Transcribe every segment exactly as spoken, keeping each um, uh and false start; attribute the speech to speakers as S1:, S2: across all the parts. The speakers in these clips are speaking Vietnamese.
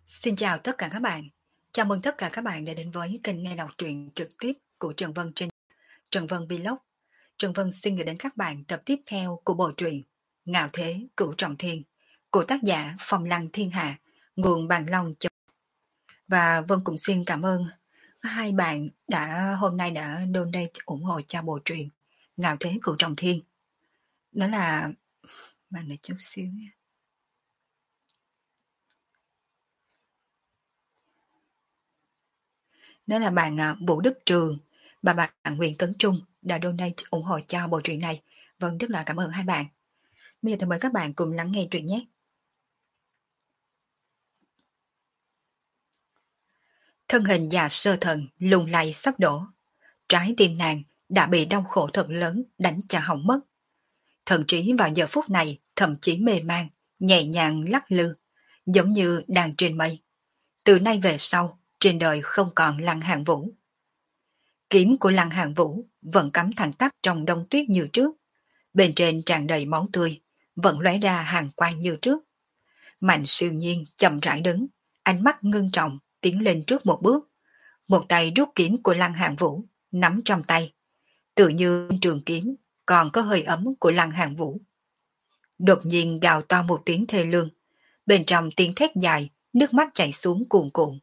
S1: Xin chào tất cả các bạn. Chào mừng tất cả các bạn đã đến với kênh nghe đọc truyện trực tiếp của Trần Vân trên Trần Vân Vlog. Trần Vân xin gửi đến các bạn tập tiếp theo của bộ truyện Ngạo Thế Cửu Trọng Thiên của tác giả Phong Lăng Thiên Hạ, nguồn Bàn Long. Và Vân cũng xin cảm ơn hai bạn đã hôm nay đã donate ủng hộ cho bộ truyện Ngạo Thế Cửu Trọng Thiên. Đó là bạn này chút xíu nha. Đó là bạn à, Vũ Đức Trường và bạn Nguyễn Tấn Trung đã donate ủng hộ cho bộ truyện này. Vâng, rất là cảm ơn hai bạn. Bây giờ thì mời các bạn cùng lắng nghe truyện nhé. Thân hình già sơ thần lung lay sắp đổ. Trái tim nàng đã bị đau khổ thật lớn đánh cho hỏng mất. Thần trí vào giờ phút này thậm chí mê man, nhẹ nhàng lắc lư, giống như đang trên mây. Từ nay về sau, trên đời không còn Lăng Hàn Vũ. Kiếm của Lăng Hàn Vũ vẫn cắm thẳng tắp trong đông tuyết như trước. Bên trên tràn đầy máu tươi, vẫn lóe ra hàng quang như trước. Mạnh Siêu Nhiên chậm rãi đứng, ánh mắt ngưng trọng, tiến lên trước một bước. Một tay rút kiếm của Lăng Hàn Vũ, nắm trong tay. Tự như trường kiếm, còn có hơi ấm của Lăng Hàn Vũ. Đột nhiên gào to một tiếng thê lương. Bên trong tiếng thét dài, nước mắt chảy xuống cuồn cuộn.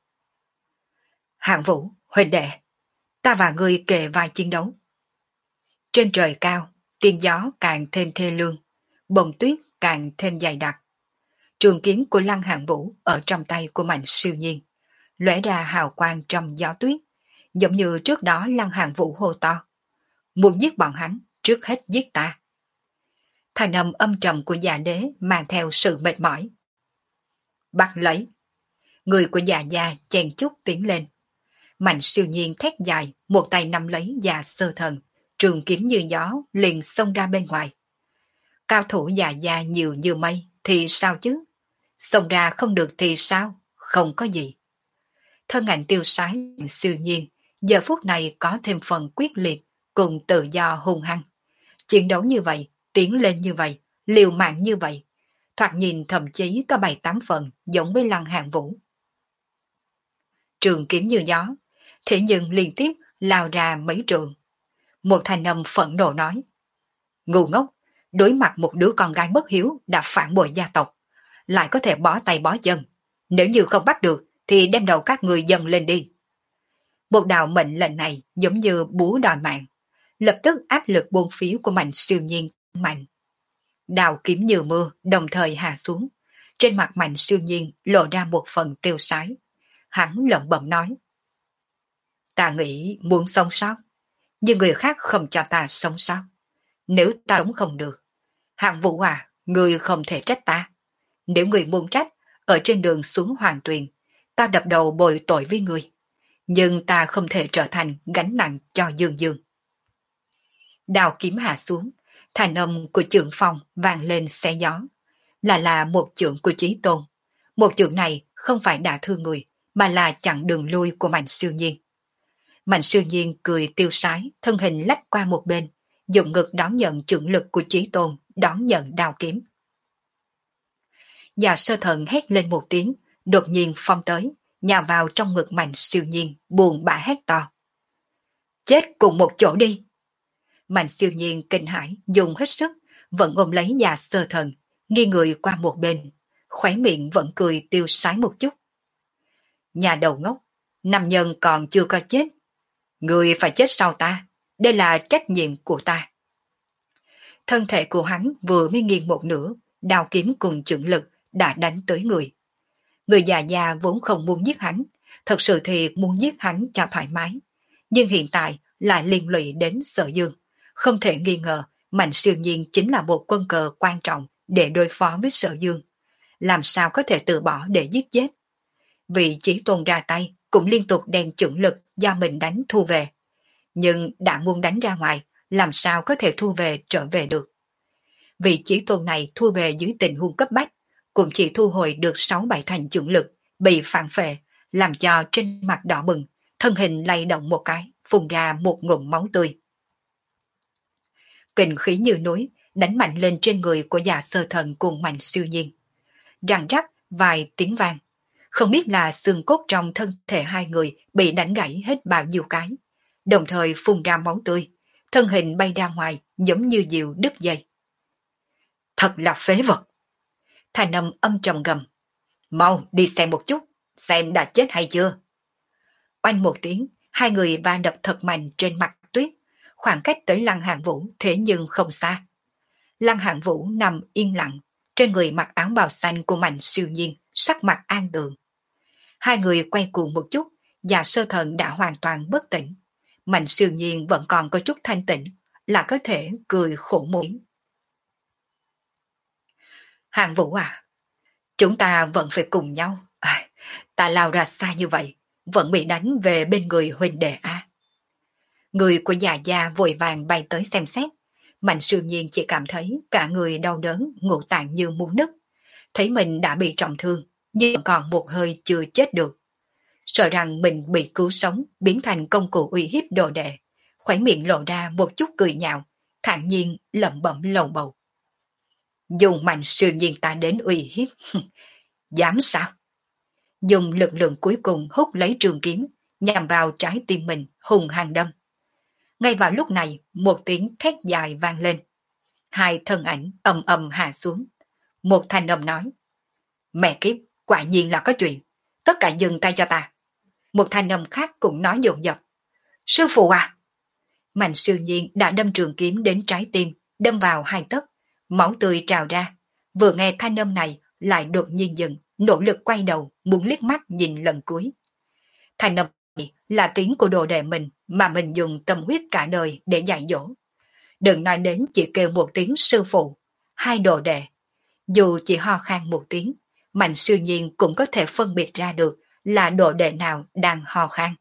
S1: Hàn Vũ, huynh đệ, ta và ngươi kề vai chiến đấu. Trên trời cao, tiếng gió càng thêm thê lương, bông tuyết càng thêm dày đặc. Trường kiếm của Lăng Hàn Vũ ở trong tay của Mạnh Siêu Nhiên, lóe ra hào quang trong gió tuyết, giống như trước đó Lăng Hàn Vũ hô to. Muốn giết bọn hắn, trước hết giết ta. Thành âm âm trầm của già đế mang theo sự mệt mỏi. Bắt lấy. Người của già già chen chúc tiến lên. Mạnh Siêu Nhiên thét dài, một tay nắm lấy già sơ thần, trường kiếm như gió liền xông ra bên ngoài. Cao thủ già già nhiều như mây thì sao chứ? Xông ra không được thì sao? Không có gì. Thân ảnh tiêu sái Siêu Nhiên giờ phút này có thêm phần quyết liệt cùng tự do hung hăng. Chiến đấu như vậy, tiến lên như vậy, liều mạng như vậy, thoạt nhìn thậm chí có bảy tám phần giống với Lăng Hàn Vũ. Trường kiếm như gió, thế nhưng liên tiếp lao ra mấy trường. Một thanh âm phẫn nộ nói. Ngu ngốc, đối mặt một đứa con gái bất hiếu đã phản bội gia tộc, lại có thể bó tay bó chân. Nếu như không bắt được, thì đem đầu các người dâng lên đi. Một đạo mệnh lệnh này giống như búa đòi mạng, lập tức áp lực buôn phiếu của Mạnh Siêu Nhiên mạnh. Đào kiếm như mưa đồng thời hạ xuống, trên mặt Mạnh Siêu Nhiên lộ ra một phần tiêu sái. Hắn lẩm bẩm nói. Ta nghĩ muốn sống sót, nhưng người khác không cho ta sống sót. Nếu ta sống không được, Hạng Vũ à, người không thể trách ta. Nếu người muốn trách, ở trên đường xuống Hoàng Tuyền, ta đập đầu bồi tội với người. Nhưng ta không thể trở thành gánh nặng cho Dương Dương. Đào kiếm hạ xuống, thành âm của Trượng Phong vang lên xé gió. Là là một chưởng của Chí Tôn. Một chưởng này không phải đả thương người, mà là chặn đường lui của Mạnh Siêu Nhiên. Mạnh Siêu Nhiên cười tiêu sái, thân hình lách qua một bên, dùng ngực đón nhận chưởng lực của Chí Tôn, đón nhận đao kiếm. Già sơ thần hét lên một tiếng, đột nhiên phong tới, nhào vào trong ngực Mạnh Siêu Nhiên, buồn bã hét to. Chết cùng một chỗ đi! Mạnh Siêu Nhiên kinh hãi, dùng hết sức, vẫn ôm lấy già sơ thần, nghiêng người qua một bên, khóe miệng vẫn cười tiêu sái một chút. Nhà đầu ngốc, nam nhân còn chưa có chết. Người phải chết sau ta, đây là trách nhiệm của ta. Thân thể của hắn vừa mới nghiêng một nửa, đao kiếm cùng chưởng lực đã đánh tới người. Người già già vốn không muốn giết hắn, thật sự thì muốn giết hắn cho thoải mái. Nhưng hiện tại lại liên lụy đến Sở Dương. Không thể nghi ngờ, Mạnh Siêu Nhiên chính là một quân cờ quan trọng để đối phó với Sở Dương. Làm sao có thể từ bỏ để giết chết? Vị Chí Tôn ra tay cũng liên tục đem chưởng lực do mình đánh thu về. Nhưng đã muốn đánh ra ngoài, làm sao có thể thu về trở về được? Vị Chí Tôn này thu về dưới tình huống cấp bách, cũng chỉ thu hồi được sáu bảy thành chưởng lực, bị phản phệ, làm cho trên mặt đỏ bừng, thân hình lay động một cái, phun ra một ngụm máu tươi. Kình khí như núi, đánh mạnh lên trên người của già sơ thần cùng Mạnh Siêu Nhiên. Răng rắc vài tiếng vang, Không biết là xương cốt trong thân thể hai người bị đánh gãy hết bao nhiêu cái, đồng thời phun ra máu tươi, thân hình bay ra ngoài giống như diều đứt dây. Thật là phế vật. Thanh âm âm trầm gầm. Mau đi xem một chút, xem đã chết hay chưa. Oanh một tiếng, hai người va đập thật mạnh trên mặt tuyết, khoảng cách tới Lăng Hàn Vũ thế nhưng không xa. Lăng Hàn Vũ nằm yên lặng, trên người mặc áo bào xanh của Mạnh Siêu Nhiên, sắc mặt an tường. Hai người quay cuồng một chút, và Sơ Thần đã hoàn toàn bất tỉnh. Mạnh Siêu Nhiên vẫn còn có chút thanh tĩnh, là có thể cười khổ mũi. Hàn Vũ à, chúng ta vẫn phải cùng nhau. À, ta lao ra xa như vậy, vẫn bị đánh về bên người huynh đệ a. Người của già gia vội vàng bay tới xem xét. Mạnh Siêu Nhiên chỉ cảm thấy cả người đau đớn, ngũ tạng như muốn nứt. Thấy mình đã bị trọng thương, nhưng còn một hơi chưa chết được. Sợ rằng mình bị cứu sống, biến thành công cụ uy hiếp đồ đệ. Khóe miệng lộ ra một chút cười nhạo, thản nhiên lẩm bẩm lầu bầu. Dùng Mạnh Siêu Nhiên ta đến uy hiếp. Dám sao? Dùng lực lượng cuối cùng hút lấy trường kiếm, nhằm vào trái tim mình, hùng hăng đâm. Ngay vào lúc này, một tiếng thét dài vang lên. Hai thân ảnh ầm ầm hạ xuống. Một thanh âm nói. Mẹ kiếp, quả nhiên là có chuyện. Tất cả dừng tay cho ta. Một thanh âm khác cũng nói dồn dập. Sư phụ à! Mạnh Siêu Nhiên đã đâm trường kiếm đến trái tim, đâm vào hai tấc. Máu tươi trào ra. Vừa nghe thanh âm này, lại đột nhiên dừng, nỗ lực quay đầu, muốn liếc mắt nhìn lần cuối. Thanh âm này là tiếng của đồ đệ mình mà mình dùng tâm huyết cả đời để dạy dỗ. Đừng nói đến chỉ kêu một tiếng sư phụ, hai đồ đệ. Dù chỉ ho khan một tiếng, Mạnh Siêu Nhiên cũng có thể phân biệt ra được là đồ đệ nào đang ho khan.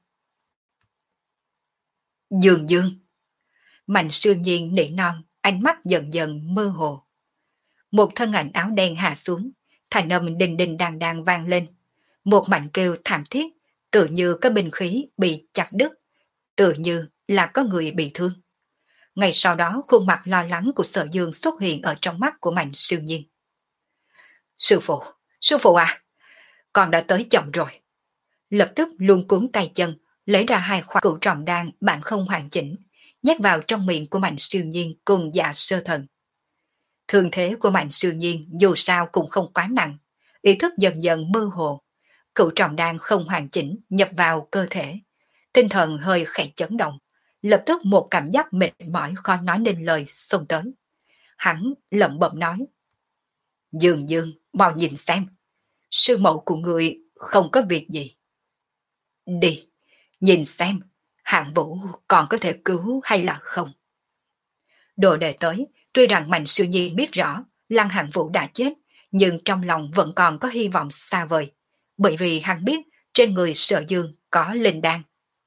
S1: Dương Dương. Mạnh Siêu Nhiên nỉ non, ánh mắt dần dần mơ hồ. Một thân ảnh áo đen hạ xuống, thanh âm đình đình đàng đàng vang lên. Một mảnh kêu thảm thiết, tự như có binh khí bị chặt đứt, tự như là có người bị thương. Ngay sau đó khuôn mặt lo lắng của Sở Dương xuất hiện ở trong mắt của Mạnh Siêu Nhiên. Sư phụ, sư phụ à, con đã tới chậm rồi. Lập tức luống cuốn tay chân, lấy ra hai khoả cửu trọng đan bản không hoàn chỉnh, nhét vào trong miệng của Mạnh Siêu Nhiên cùng Dạ Sơ Thần. Thương thế của Mạnh Siêu Nhiên dù sao cũng không quá nặng, ý thức dần dần mơ hồ. Cửu trọng đan không hoàn chỉnh nhập vào cơ thể, tinh thần hơi khẽ chấn động, lập tức một cảm giác mệt mỏi khó nói nên lời xông tới. Hắn lẩm bẩm nói. Dương Dương, mau nhìn xem, sư mẫu của người không có việc gì. Đi, nhìn xem, Hạng Vũ còn có thể cứu hay là không. Đồ đệ tới, tuy rằng Mạnh Siêu Nhiên biết rõ Lăng Hạng Vũ đã chết, nhưng trong lòng vẫn còn có hy vọng xa vời, bởi vì hắn biết trên người Sở Dương có linh đan.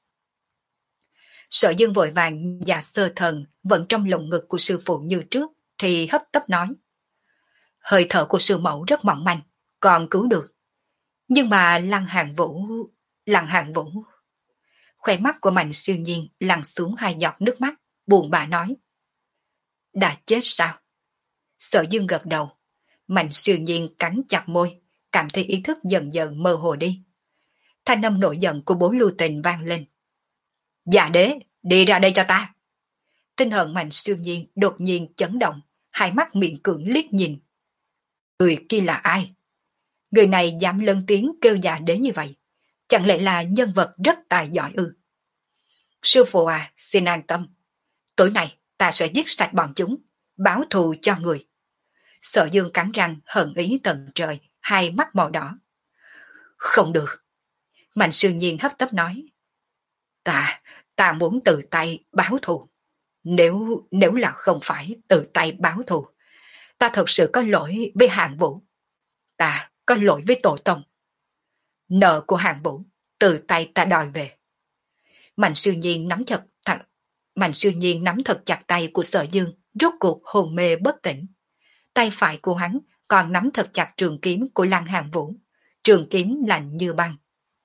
S1: Sở Dương vội vàng và Sơ Thần vẫn trong lồng ngực của sư phụ như trước, thì hấp tấp nói. Hơi thở của sư mẫu rất mỏng manh, còn cứu được. Nhưng mà Lăng Hạng Vũ... Lăng Hạng Vũ... Khóe mắt của Mạnh Siêu Nhiên lăn xuống hai giọt nước mắt, buồn bã nói. Đã chết sao? Sở Dương gật đầu. Mạnh Siêu Nhiên cắn chặt môi, cảm thấy ý thức dần dần mơ hồ đi. Thanh âm nổi giận của Bố Lưu Tình vang lên. Dạ đế, đi ra đây cho ta. Tinh thần Mạnh Siêu Nhiên đột nhiên chấn động, hai mắt miệng cưỡng liếc nhìn. Người kia là ai? Người này dám lớn tiếng kêu dạ đế như vậy, chẳng lẽ là nhân vật rất tài giỏi ư? Sư phụ à, xin an tâm. Tối nay ta sẽ giết sạch bọn chúng, báo thù cho người. Sở Dương cắn răng hận ý tận trời, hai mắt màu đỏ. Không được. Mạnh Siêu Nhiên hấp tấp nói. Ta, ta muốn tự tay báo thù. Nếu, nếu là không phải tự tay báo thù, ta thật sự có lỗi với Hạng Vũ. Ta có lỗi với tổ tông. Nợ của Hạng Vũ, tự tay ta đòi về. Mạnh Siêu Nhiên nắm chặt thật, Mạnh Siêu Nhiên nắm thật chặt tay của Sở Dương, rốt cuộc hồn mê bất tỉnh. Tay phải của hắn còn nắm thật chặt trường kiếm của Lăng Hàn Vũ, trường kiếm lạnh như băng.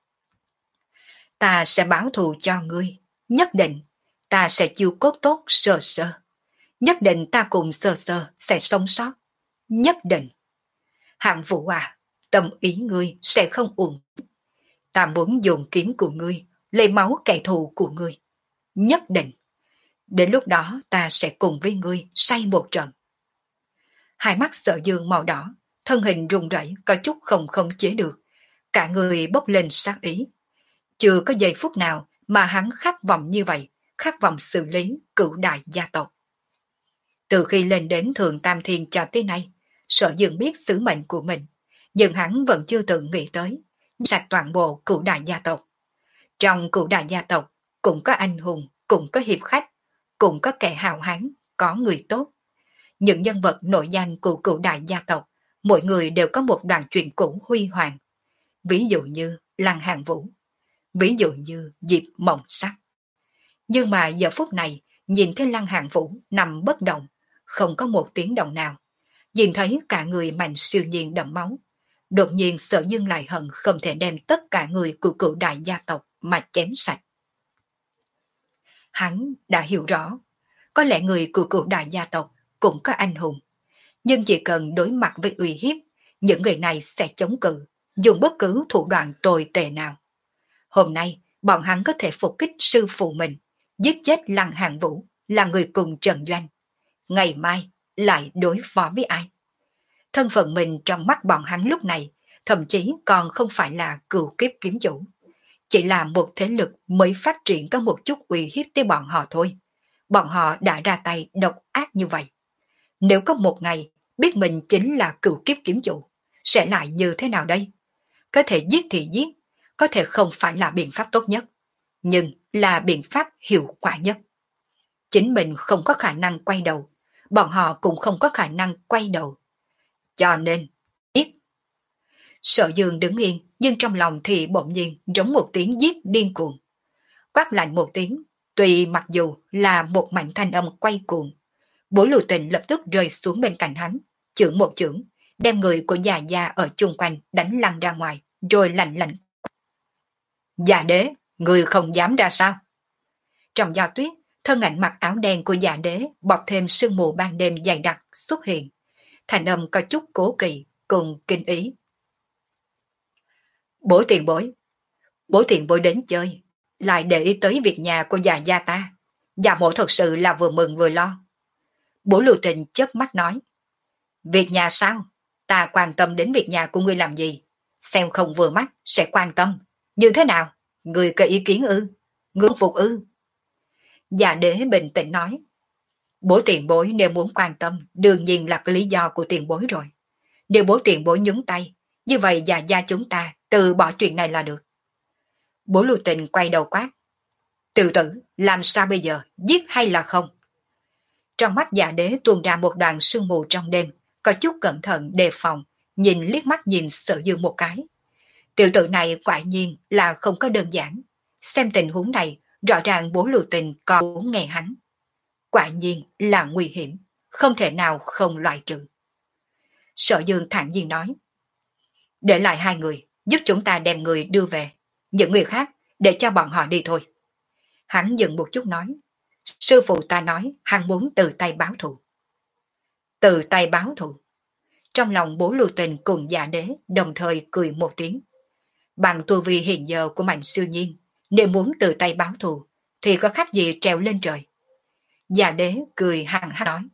S1: Ta sẽ báo thù cho ngươi, nhất định, ta sẽ chiêu cốt tốt Sơ Sơ. Nhất định ta cùng Sơ Sơ sẽ sống sót, nhất định. Hạng Vũ à, tâm ý ngươi sẽ không uổng. Ta muốn dùng kiếm của ngươi, lấy máu kẻ thù của ngươi. Nhất định. Đến lúc đó ta sẽ cùng với ngươi say một trận. Hai mắt Sở Dương màu đỏ, thân hình run rẩy có chút không khống chế được. Cả người bốc lên sát ý. Chưa có giây phút nào mà hắn khát vọng như vậy, khát vọng xử lý cửu đại gia tộc. Từ khi lên đến Thượng Tam Thiên cho tới nay, Sở Dương biết sứ mệnh của mình, nhưng hắn vẫn chưa từng nghĩ tới sạch toàn bộ cửu đại gia tộc. Trong cửu đại gia tộc cũng có anh hùng, cũng có hiệp khách, cũng có kẻ hào hán, có người tốt. Những nhân vật nổi danh của cửu đại gia tộc, mỗi người đều có một đoạn truyện cũ huy hoàng. Ví dụ như Lăng Hàn Vũ, ví dụ như Diệp Mộng Sắc. Nhưng mà giờ phút này, nhìn thấy Lăng Hàn Vũ nằm bất động, không có một tiếng động nào. Nhìn thấy cả người Mạnh Siêu Nhiên đẫm máu. Đột nhiên Sở Dương lại hận không thể đem tất cả người của cửu đại gia tộc mà chém sạch. Hắn đã hiểu rõ, có lẽ người của cửu đại gia tộc cũng có anh hùng. Nhưng chỉ cần đối mặt với uy hiếp, những người này sẽ chống cự, dùng bất cứ thủ đoạn tồi tệ nào. Hôm nay, bọn hắn có thể phục kích sư phụ mình, giết chết Lăng Hàn Vũ là người cùng Trần Doanh. Ngày mai, lại đối phó với ai? Thân phận mình trong mắt bọn hắn lúc này, thậm chí còn không phải là cửu kiếp kiếm chủ. Chỉ là một thế lực mới phát triển có một chút uy hiếp tới bọn họ thôi. Bọn họ đã ra tay độc ác như vậy. Nếu có một ngày biết mình chính là cửu kiếp kiếm chủ, sẽ lại như thế nào đây? Có thể giết thì giết, có thể không phải là biện pháp tốt nhất, nhưng là biện pháp hiệu quả nhất. Chính mình không có khả năng quay đầu, bọn họ cũng không có khả năng quay đầu. Cho nên, giết. Sở Dương đứng yên, nhưng trong lòng thì bỗng nhiên giống một tiếng giết điên cuồng. Quát lạnh một tiếng, tuy mặc dù là một mảnh thanh âm quay cuồng, Bố Lưu Tình lập tức rơi xuống bên cạnh hắn, chưởng một chưởng, đem người của già gia ở chung quanh đánh lăn ra ngoài, rồi lạnh lạnh. Già đế, người không dám ra sao? Trong gió tuyết, thân ảnh mặc áo đen của già đế bọc thêm sương mù ban đêm dày đặc xuất hiện. Thành âm có chút cố kỵ cùng kinh ý. Bố tiền bối, bố tiền bối đến chơi, lại để ý tới việc nhà của già gia ta. Già mộ thật sự là vừa mừng vừa lo. Bố Lưu Tình chớp mắt nói. Việc nhà sao? Ta quan tâm đến việc nhà của ngươi làm gì? Xem không vừa mắt sẽ quan tâm. Như thế nào? Ngươi có ý kiến ư? Ngươi phục ư? Già đế bình tĩnh nói. Bố tiền bối nếu muốn quan tâm, đương nhiên là cái lý do của tiền bối rồi. Nếu bố tiền bối nhúng tay, như vậy già gia chúng ta từ bỏ chuyện này là được. Bố Lưu Tình quay đầu quát. Tự tử, làm sao bây giờ, giết hay là không? Trong mắt già đế tuôn ra một đoàn sương mù trong đêm, có chút cẩn thận đề phòng, nhìn liếc mắt nhìn Sở Dương một cái. Tiểu tử này quả nhiên là không có đơn giản. Xem tình huống này, rõ ràng bố Lưu Tình còn muốn nghe hắn. Quả nhiên là nguy hiểm, không thể nào không loại trừ. Sở Dương thản nhiên nói. Để lại hai người, giúp chúng ta đem người đưa về. Những người khác, để cho bọn họ đi thôi. Hắn dừng một chút nói. Sư phụ ta nói hắn muốn từ tay báo thù. Từ tay báo thù. Trong lòng bố Lưu Tình cùng già đế đồng thời cười một tiếng. Bằng tu vi hiện giờ của Mạnh Siêu Nhiên, nếu muốn từ tay báo thù, thì có khác gì trèo lên trời. Già đế cười hằng hắc nói.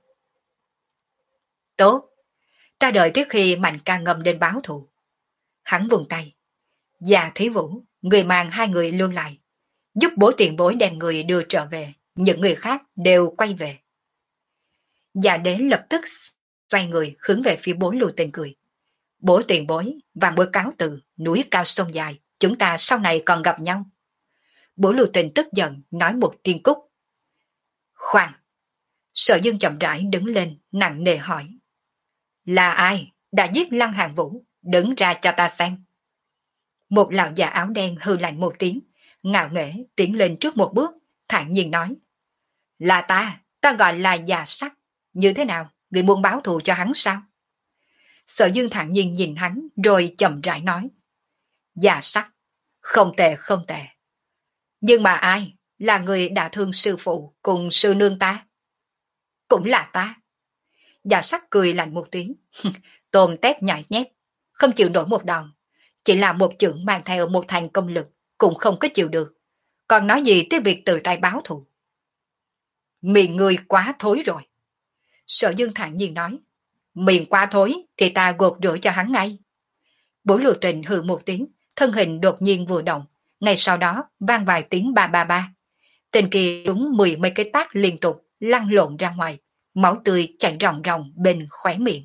S1: Tốt, ta đợi tới khi Mạnh ca ngầm đến báo thù. Hắn vùng tay. Già Thí Vũ, người mang hai người lưu lại, giúp bố tiền bối đem người đưa trở về, những người khác đều quay về. Già đế lập tức xoay người hướng về phía bố Lưu Tình cười. Bố tiền bối, vàng bối cáo từ, núi cao sông dài, chúng ta sau này còn gặp nhau. Bố Lưu Tình tức giận nói một tiếng cúc. Khoan! Sở Dương chậm rãi đứng lên, nặng nề hỏi. Là ai đã giết Lăng Hàn Vũ? Đứng ra cho ta xem. Một lão già áo đen hư lạnh một tiếng, ngạo nghễ tiến lên trước một bước, thản nhiên nói. Là ta, ta gọi là già sắc. Như thế nào, người muốn báo thù cho hắn sao? Sở Dương thản nhiên nhìn hắn, rồi chậm rãi nói. Già sắc, không tệ không tệ. Nhưng mà ai là người đã thương sư phụ cùng sư nương ta? Cũng là ta. Già sắc cười lạnh một tiếng. Tôm tép nhại nhép. không chịu nổi một đòn. Chỉ là một chưởng mang theo một thành công lực, cũng không có chịu được. Còn nói gì tới việc tự tay báo thù? Miệng ngươi quá thối rồi. Sở Dương thản nhiên nói. Miệng quá thối thì ta gột rửa cho hắn ngay. Bố Lưu Tình hừ một tiếng, thân hình đột nhiên vừa động. Ngay sau đó vang vài tiếng ba ba ba. Tên kia đúng mười mấy cái tác liên tục lăn lộn ra ngoài, máu tươi chảy ròng ròng bên khóe miệng.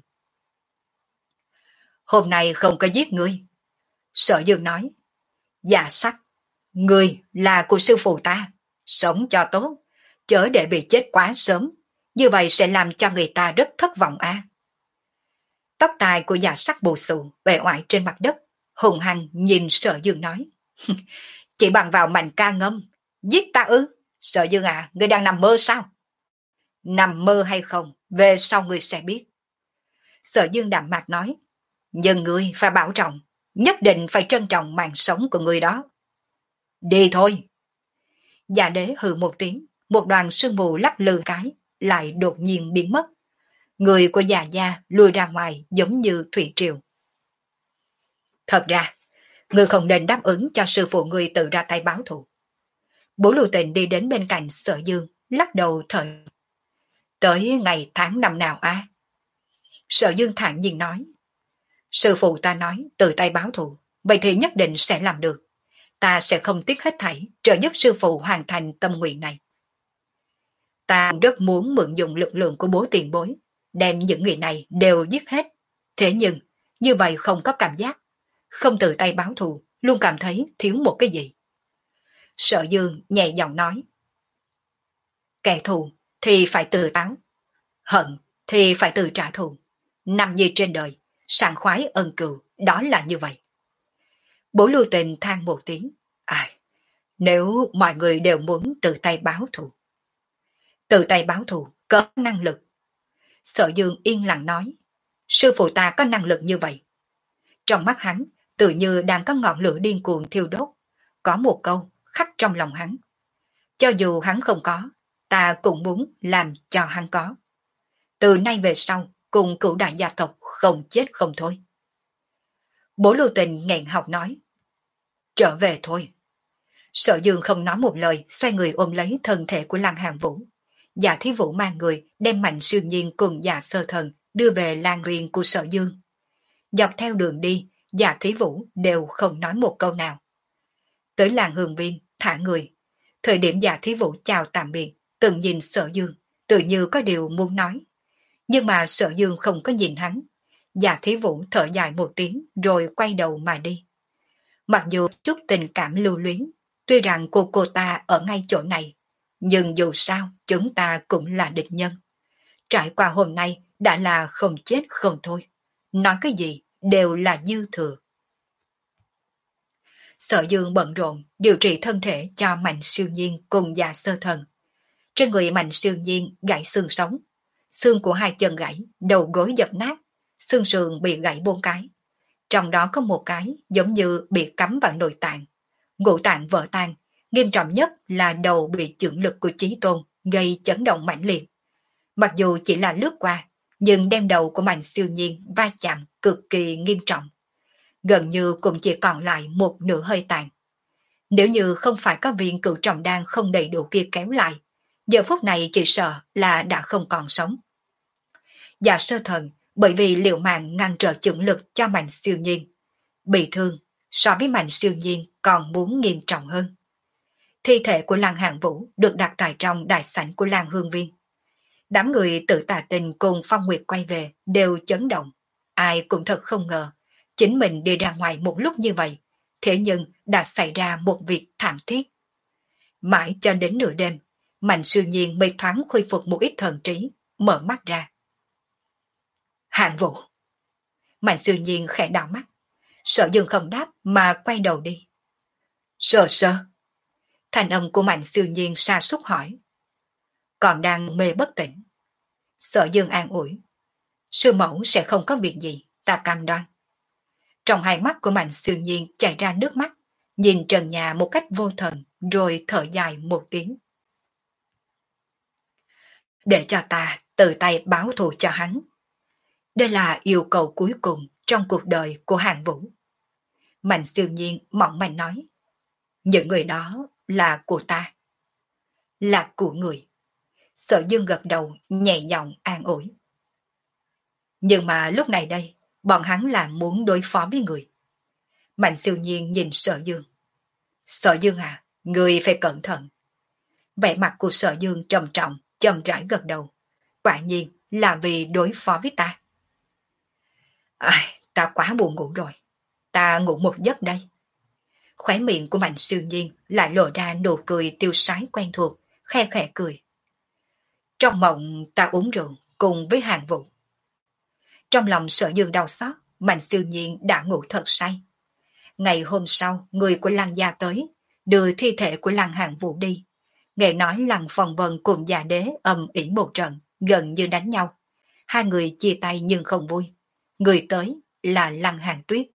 S1: Hôm nay không có giết ngươi. Sở Dương nói. Dạ sách, ngươi là của sư phụ ta, sống cho tốt, chớ để bị chết quá sớm, như vậy sẽ làm cho người ta rất thất vọng a. À. Tóc tai của dạ sắc bù xù, bề oải trên mặt đất, hùng hăng nhìn Sở Dương nói. Chỉ bằng vào mạnh ca ngâm, giết ta ư? Sở Dương à, ngươi đang nằm mơ sao? Nằm mơ hay không, về sau ngươi sẽ biết. Sở Dương đạm mạc nói. Nhưng ngươi phải bảo trọng, nhất định phải trân trọng mạng sống của ngươi đó. Đi thôi. Dạ đế hừ một tiếng, một đoàn sương mù lắc lư cái, lại đột nhiên biến mất. Người của già gia lùi ra ngoài giống như thủy triều. Thật ra, ngươi không nên đáp ứng cho sư phụ ngươi tự ra tay báo thù. Bố Lưu Tình đi đến bên cạnh Sở Dương, lắc đầu thở. Tới ngày tháng năm nào a? À? Sở Dương thản nhiên nói. Sư phụ ta nói tự tay báo thù, vậy thì nhất định sẽ làm được. Ta sẽ không tiếc hết thảy trợ giúp sư phụ hoàn thành tâm nguyện này. Ta rất muốn mượn dùng lực lượng của bố tiền bối, đem những người này đều giết hết. Thế nhưng, như vậy không có cảm giác. Không tự tay báo thù, luôn cảm thấy thiếu một cái gì. Sở Dương nhẹ giọng nói. Kẻ thù thì phải tự báo, hận thì phải tự trả thù. Nằm như trên đời, sảng khoái ân cừu, đó là như vậy. Bố Lưu Tình than một tiếng. Ai, nếu mọi người đều muốn tự tay báo thù. Tự tay báo thù, có năng lực. Sở Dương yên lặng nói. Sư phụ ta có năng lực như vậy. Trong mắt hắn, tự như đang có ngọn lửa điên cuồng thiêu đốt. Có một câu khắc trong lòng hắn. Cho dù hắn không có, ta cũng muốn làm cho hắn có. Từ nay về sau, cùng cửu đại gia tộc không chết không thôi. Bố Lưu Tình nghẹn học nói. Trở về thôi. Sở Dương không nói một lời, xoay người ôm lấy thân thể của Lăng Hàng Vũ. Dạ Thí Vũ mang người đem Mạnh Siêu Nhiên cùng Dạ Sơ Thần đưa về làng riêng của Sở Dương. Dọc theo đường đi, Dạ Thí Vũ đều không nói một câu nào. Tới làng Hương Viên, thả người. Thời điểm Dạ Thí Vũ chào tạm biệt, từng nhìn Sở Dương, tự như có điều muốn nói. Nhưng mà Sở Dương không có nhìn hắn. Dạ Thí Vũ thở dài một tiếng rồi quay đầu mà đi. Mặc dù chút tình cảm lưu luyến, tuy rằng cô cô ta ở ngay chỗ này, nhưng dù sao chúng ta cũng là địch nhân. Trải qua hôm nay đã là không chết không thôi. Nói cái gì đều là dư thừa. Sở Dương bận rộn điều trị thân thể cho Mạnh Siêu Nhiên cùng Dạ Sơ Thần. Trên người Mạnh Siêu Nhiên gãy xương sống. Xương của hai chân gãy, đầu gối dập nát, xương sườn bị gãy bốn cái. Trong đó có một cái giống như bị cắm vào nội tạng. Ngũ tạng vỡ tan, nghiêm trọng nhất là đầu bị chưởng lực của Chí Tôn gây chấn động mãnh liệt. Mặc dù chỉ là lướt qua, nhưng đem đầu của Mạnh Siêu Nhiên va chạm cực kỳ nghiêm trọng. Gần như cũng chỉ còn lại một nửa hơi tàn. Nếu như không phải có viên cửu trọng đan không đầy đủ kia kéo lại, giờ phút này chỉ sợ là đã không còn sống. Dạ Sơ Thần bởi vì liều mạng ngăn trở chưởng lực cho Mạnh Siêu Nhiên, bị thương so với Mạnh Siêu Nhiên còn muốn nghiêm trọng hơn. Thi thể của Lăng Hạng Vũ được đặt tại trong đại sảnh của Lăng Hương Viên. Đám người tự Tà Tình cùng Phong Nguyệt quay về đều chấn động. Ai cũng thật không ngờ, chính mình đi ra ngoài một lúc như vậy, thế nhưng đã xảy ra một việc thảm thiết. Mãi cho đến nửa đêm, Mạnh Siêu Nhiên mới thoáng khôi phục một ít thần trí, mở mắt ra. Hạng Vũ. Mạnh Siêu Nhiên khẽ đảo mắt. Sở Dương không đáp mà quay đầu đi. Sơ sơ. Thành âm của Mạnh Siêu Nhiên sa sút hỏi. Còn đang mê bất tỉnh. Sở Dương an ủi. Sư mẫu sẽ không có việc gì, ta cam đoan. Trong hai mắt của Mạnh Siêu Nhiên chảy ra nước mắt, nhìn trần nhà một cách vô thần, rồi thở dài một tiếng. Để cho ta tự tay báo thù cho hắn. Đây là yêu cầu cuối cùng trong cuộc đời của Hàng Vũ. Mạnh Siêu Nhiên mỏng manh nói, những người đó là của ta. Là của người. Sở Dương gật đầu nhẹ giọng an ủi. Nhưng mà lúc này đây, bọn hắn là muốn đối phó với người. Mạnh Siêu Nhiên nhìn Sở Dương. Sở Dương à, người phải cẩn thận. Vẻ mặt của Sở Dương trầm trọng, chậm rãi gật đầu. Quả nhiên là vì đối phó với ta. Ai, ta quá buồn ngủ rồi. Ta ngủ một giấc đây. Khóe miệng của Mạnh Siêu Nhiên lại lộ ra nụ cười tiêu sái quen thuộc, khe khẽ cười. Trong mộng ta uống rượu cùng với Hàng Vũ. Trong lòng Sở Dương đau xót, Mạnh Siêu Nhiên đã ngủ thật say. Ngày hôm sau, người của Lăng gia tới, đưa thi thể của Lăng Hàng Vũ đi. Nghe nói Lăng Phong Vân cùng già đế ầm ĩ một trận, gần như đánh nhau. Hai người chia tay nhưng không vui. Người tới là Lăng Hàn Tuyết.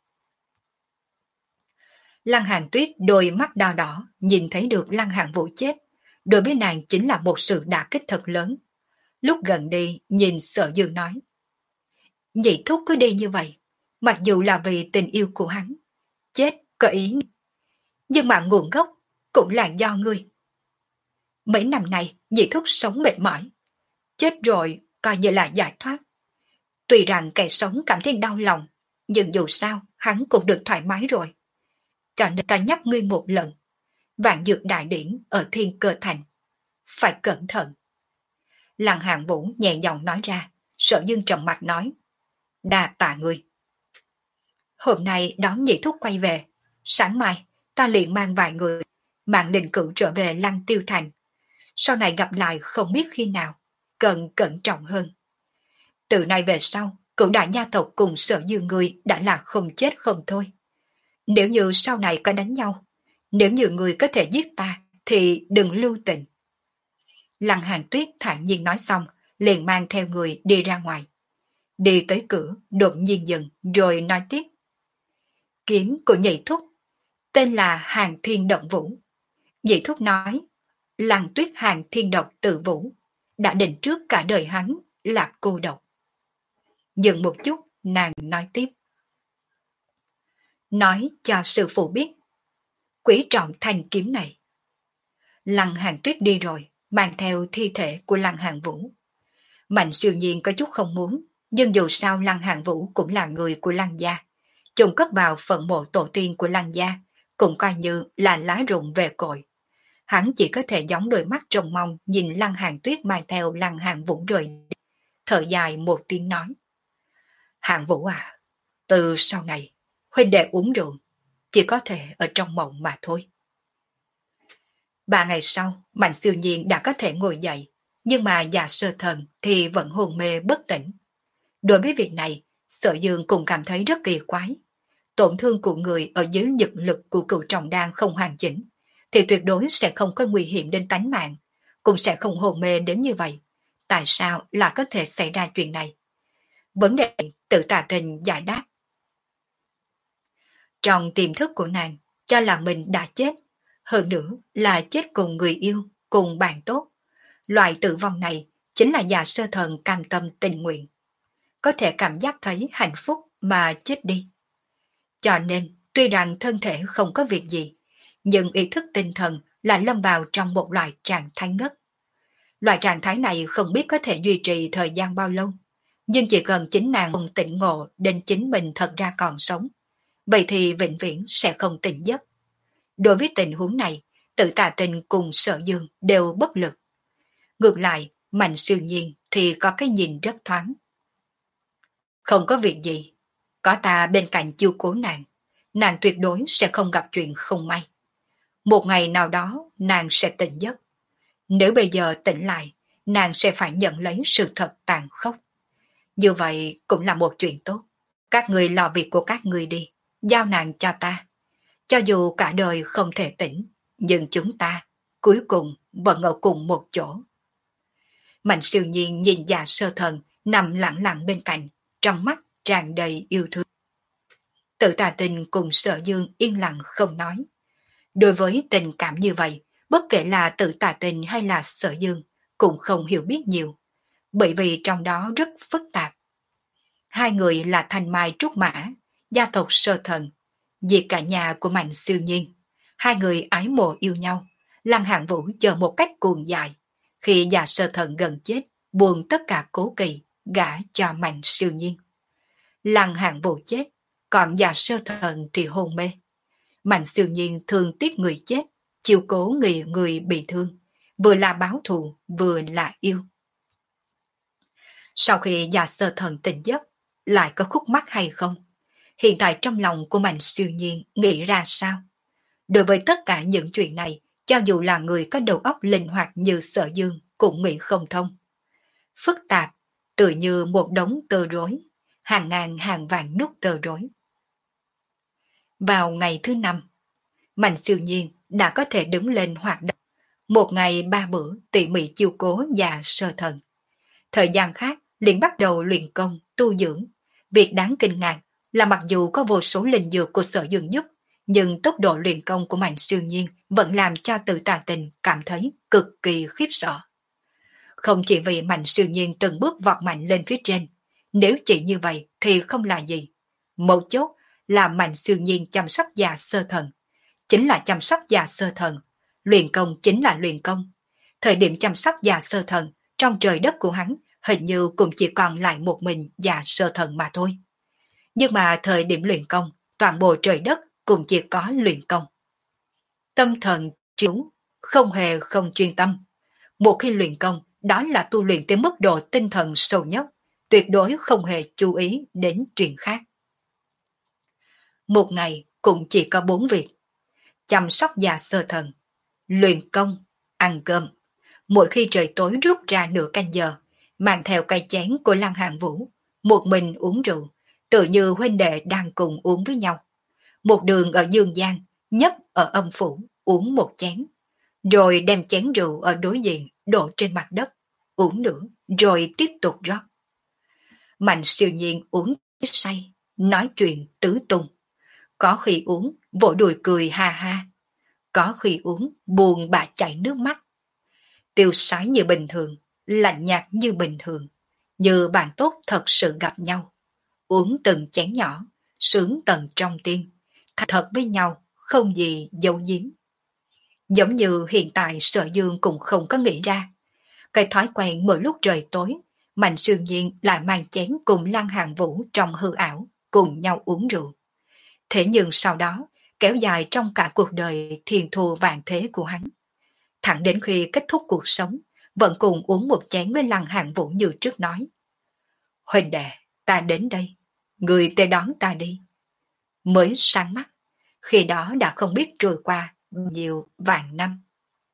S1: Lăng Hàn Tuyết đôi mắt đỏ đỏ, nhìn thấy được Lăng Hàn Vũ chết. Đối với nàng chính là một sự đả kích thật lớn. Lúc gần đi, nhìn Sở Dương nói. Nhị thúc cứ đi như vậy, mặc dù là vì tình yêu của hắn. Chết có ý, nhưng mà nguồn gốc cũng là do ngươi. Mấy năm nay, nhị thúc sống mệt mỏi. Chết rồi, coi như là giải thoát. Tuy rằng kẻ sống cảm thấy đau lòng, nhưng dù sao, hắn cũng được thoải mái rồi. Cho nên ta nhắc ngươi một lần. Vạn dược đại điển ở Thiên Cơ Thành. Phải cẩn thận. Lăng Hàn Vũ nhẹ giọng nói ra, Sở Dương trầm mặt nói. Đa tạ ngươi. Hôm nay đón nhị thúc quay về. Sáng mai, ta liền mang vài người, mang định cử trở về Lăng Tiêu Thành. Sau này gặp lại không biết khi nào, cần cẩn trọng hơn. Từ nay về sau, cửu đại nha tộc cùng Sở Dương người đã là không chết không thôi. Nếu như sau này có đánh nhau, nếu như người có thể giết ta, thì đừng lưu tình. Lăng Hàn Tuyết thản nhiên nói xong, liền mang theo người đi ra ngoài. Đi tới cửa, đột nhiên dừng, rồi nói tiếp. Kiếm của nhị thúc, tên là Hàn Thiên Động Vũ. Nhị thúc nói, Lăng Tuyết Hàn Thiên Độc Tự Vũ, đã định trước cả đời hắn là cô độc. Dừng một chút, nàng nói tiếp. Nói cho sư phụ biết, quý trọng thanh kiếm này. Lăng Hàn Tuyết đi rồi, mang theo thi thể của Lăng Hàn Vũ. Mạnh Siêu Nhiên có chút không muốn, nhưng dù sao Lăng Hàn Vũ cũng là người của Lăng gia. Chôn cất vào phần mộ tổ tiên của Lăng gia, cũng coi như là lá rụng về cội. Hắn chỉ có thể gióng đôi mắt trông mong nhìn Lăng Hàn Tuyết mang theo Lăng Hàn Vũ rời đi. Thở dài một tiếng nói. Hàn Vũ à, từ sau này, huynh đệ uống rượu, chỉ có thể ở trong mộng mà thôi. Ba ngày sau, Mạnh Siêu Nhiên đã có thể ngồi dậy, nhưng mà già sơ thần thì vẫn hồn mê bất tỉnh. Đối với việc này, Sở Dương cũng cảm thấy rất kỳ quái. Tổn thương của người ở dưới dực lực của cựu trọng đan không hoàn chỉnh, thì tuyệt đối sẽ không có nguy hiểm đến tánh mạng, cũng sẽ không hồn mê đến như vậy. Tại sao lại có thể xảy ra chuyện này? Vấn đề tự Tà Tình giải đáp. Trong tiềm thức của nàng, cho là mình đã chết, hơn nữa là chết cùng người yêu, cùng bạn tốt. Loại tử vong này chính là già sơ thần cam tâm tình nguyện. Có thể cảm giác thấy hạnh phúc mà chết đi. Cho nên, tuy rằng thân thể không có việc gì, nhưng ý thức tinh thần là lâm vào trong một loại trạng thái ngất. Loại trạng thái này không biết có thể duy trì thời gian bao lâu, nhưng chỉ cần chính nàng không tỉnh ngộ đến chính mình thật ra còn sống, vậy thì vĩnh viễn sẽ không tỉnh giấc. Đối với tình huống này, Tự Tà Tình cùng Sở Dương đều bất lực. Ngược lại, Mạnh Siêu Nhiên thì có cái nhìn rất thoáng. Không có việc gì, có ta bên cạnh chiếu cố nàng, nàng tuyệt đối sẽ không gặp chuyện không may. Một ngày nào đó nàng sẽ tỉnh giấc. Nếu bây giờ tỉnh lại, nàng sẽ phải nhận lấy sự thật tàn khốc. Như vậy cũng là một chuyện tốt. Các người lo việc của các người đi, giao nàng cho ta. Cho dù cả đời không thể tỉnh, nhưng chúng ta cuối cùng vẫn ở cùng một chỗ. Mạnh Siêu Nhiên nhìn già sơ thần nằm lặng lặng bên cạnh, trong mắt tràn đầy yêu thương. Tự Tà Tình cùng Sở Dương yên lặng không nói. Đối với tình cảm như vậy, bất kể là Tự Tà Tình hay là Sở Dương, cũng không hiểu biết nhiều, bởi vì trong đó rất phức tạp. Hai người là Thanh Mai Trúc Mã, gia tộc Sơ Thần, vì cả nhà của Mạnh Siêu Nhiên. Hai người ái mộ yêu nhau, Lăng Hạng Vũ chờ một cách cuồng dại. Khi già Sơ Thần gần chết, buông tất cả cố kỵ, gả cho Mạnh Siêu Nhiên. Lăng Hạng Vũ chết, còn già Sơ Thần thì hôn mê. Mạnh Siêu Nhiên thương tiếc người chết, chiều cố người người bị thương, vừa là báo thù, vừa là yêu. Sau khi già Sơ Thần tỉnh giấc, lại có khúc mắc hay không? Hiện tại trong lòng của Mạnh Siêu Nhiên nghĩ ra sao? Đối với tất cả những chuyện này, cho dù là người có đầu óc linh hoạt như Sở Dương cũng nghĩ không thông. Phức tạp, tự như một đống tơ rối, hàng ngàn hàng vạn nút tơ rối. Vào ngày thứ năm, Mạnh Siêu Nhiên đã có thể đứng lên hoạt động. Một ngày ba bữa tỉ mỉ chiêu cố già Sơ Thần. Thời gian khác liền bắt đầu luyện công, tu dưỡng. Việc đáng kinh ngạc là mặc dù có vô số linh dược của Sở Dương giúp, nhưng tốc độ luyện công của Mạnh Siêu Nhiên vẫn làm cho Tự Tà Tình cảm thấy cực kỳ khiếp sợ. Không chỉ vì Mạnh Siêu Nhiên từng bước vọt mạnh lên phía trên, nếu chỉ như vậy thì không là gì. Mấu chốt là Mạnh Siêu Nhiên chăm sóc già Sơ Thần, chính là chăm sóc già Sơ Thần, luyện công chính là luyện công. Thời điểm chăm sóc già Sơ Thần, trong trời đất của hắn hình như cũng chỉ còn lại một mình già Sơ Thần mà thôi. Nhưng mà thời điểm luyện công, toàn bộ trời đất cũng chỉ có luyện công. Tâm thần chuyên, không hề không chuyên tâm. Một khi luyện công, đó là tu luyện tới mức độ tinh thần sâu nhất, tuyệt đối không hề chú ý đến chuyện khác. Một ngày cũng chỉ có bốn việc: chăm sóc già Sơ Thần, luyện công, ăn cơm. Mỗi khi trời tối rút ra nửa canh giờ, mang theo cây chén của Lăng Hạng Vũ, một mình uống rượu, tự như huynh đệ đang cùng uống với nhau. Một đường ở dương gian, nhất ở âm phủ, uống một chén, rồi đem chén rượu ở đối diện đổ trên mặt đất, uống nữa, rồi tiếp tục rót. Mạnh Siêu Nhiên uống say, nói chuyện tứ tung. Có khi uống, vỗ đùi cười ha ha. Có khi uống, buồn bã chảy nước mắt. Tiêu sái như bình thường, lạnh nhạt như bình thường, như bạn tốt thật sự gặp nhau. Uống từng chén nhỏ, sướng tận trong tim, thật thật với nhau, không gì giấu giếm. Giống như hiện tại Sở Dương cũng không có nghĩ ra. Cái thói quen mỗi lúc trời tối, Mạnh Siêu Nhiên lại mang chén cùng Lăng Hạng Vũ trong hư ảo, cùng nhau uống rượu. Thế nhưng sau đó, kéo dài trong cả cuộc đời thiền thù vạn thế của hắn. Thẳng đến khi kết thúc cuộc sống, vẫn cùng uống một chén với Lăng Hạng Vũ như trước nói. Huynh đệ, ta đến đây, người tới đón ta đi. Mới sáng mắt, khi đó đã không biết trôi qua nhiều vạn năm.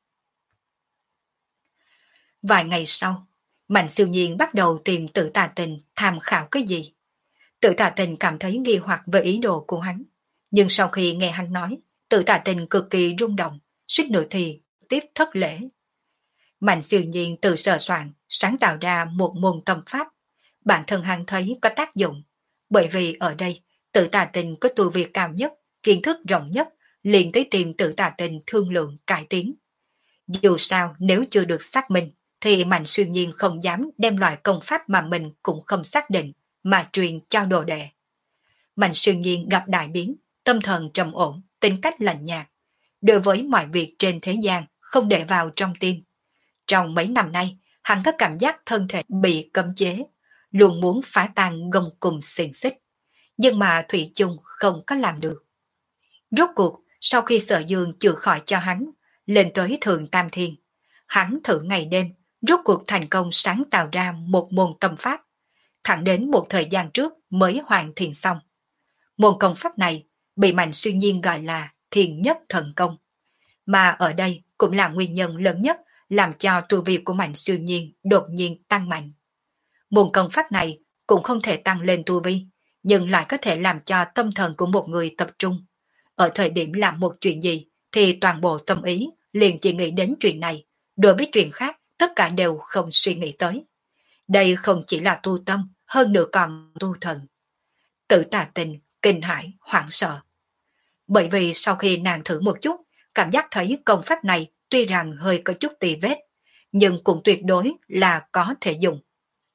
S1: Vài ngày sau, Mạnh Siêu Nhiên bắt đầu tìm Tự Tà Tình tham khảo cái gì. Tự Tà Tình cảm thấy nghi hoặc về ý đồ của hắn, nhưng sau khi nghe hắn nói, Tự Tà Tình cực kỳ rung động, suýt nữa thì tiếp thất lễ. Mạnh Siêu Nhiên tự sờ soạn, sáng tạo ra một môn tâm pháp. Bản thân hắn thấy có tác dụng, bởi vì ở đây, Tự Tà Tình có tu vi cao nhất, kiến thức rộng nhất, liền tới tìm Tự Tà Tình thương lượng cải tiến. Dù sao nếu chưa được xác minh, thì Mạnh Siêu Nhiên không dám đem loại công pháp mà mình cũng không xác định, mà truyền cho đồ đệ. Mạnh Siêu Nhiên gặp đại biến, tâm thần trầm ổn, tính cách lạnh nhạt. Đối với mọi việc trên thế gian, không để vào trong tim. Trong mấy năm nay, hắn có cảm giác thân thể bị cấm chế, luôn muốn phá tan gông cùm xiềng xích. Nhưng mà Thủy chung không có làm được. Rốt cuộc, sau khi Sở Dương chữa khỏi cho hắn, lên tới Thượng Tam Thiên, hắn thử ngày đêm, rốt cuộc thành công sáng tạo ra một môn tâm pháp, thẳng đến một thời gian trước mới hoàn thiện xong. Môn công pháp này bị Mạnh Siêu Nhiên gọi là Thiền Nhất Thần Công, mà ở đây cũng là nguyên nhân lớn nhất làm cho tu vi của Mạnh Siêu Nhiên đột nhiên tăng mạnh. Môn công pháp này cũng không thể tăng lên tu vi, nhưng lại có thể làm cho tâm thần của một người tập trung. Ở thời điểm làm một chuyện gì thì toàn bộ tâm ý liền chỉ nghĩ đến chuyện này, đối với chuyện khác tất cả đều không suy nghĩ tới. Đây không chỉ là tu tâm, hơn nữa còn tu thần. Tự Tà Tình, kinh hãi, hoảng sợ. Bởi vì sau khi nàng thử một chút, cảm giác thấy công pháp này tuy rằng hơi có chút tì vết, nhưng cũng tuyệt đối là có thể dùng.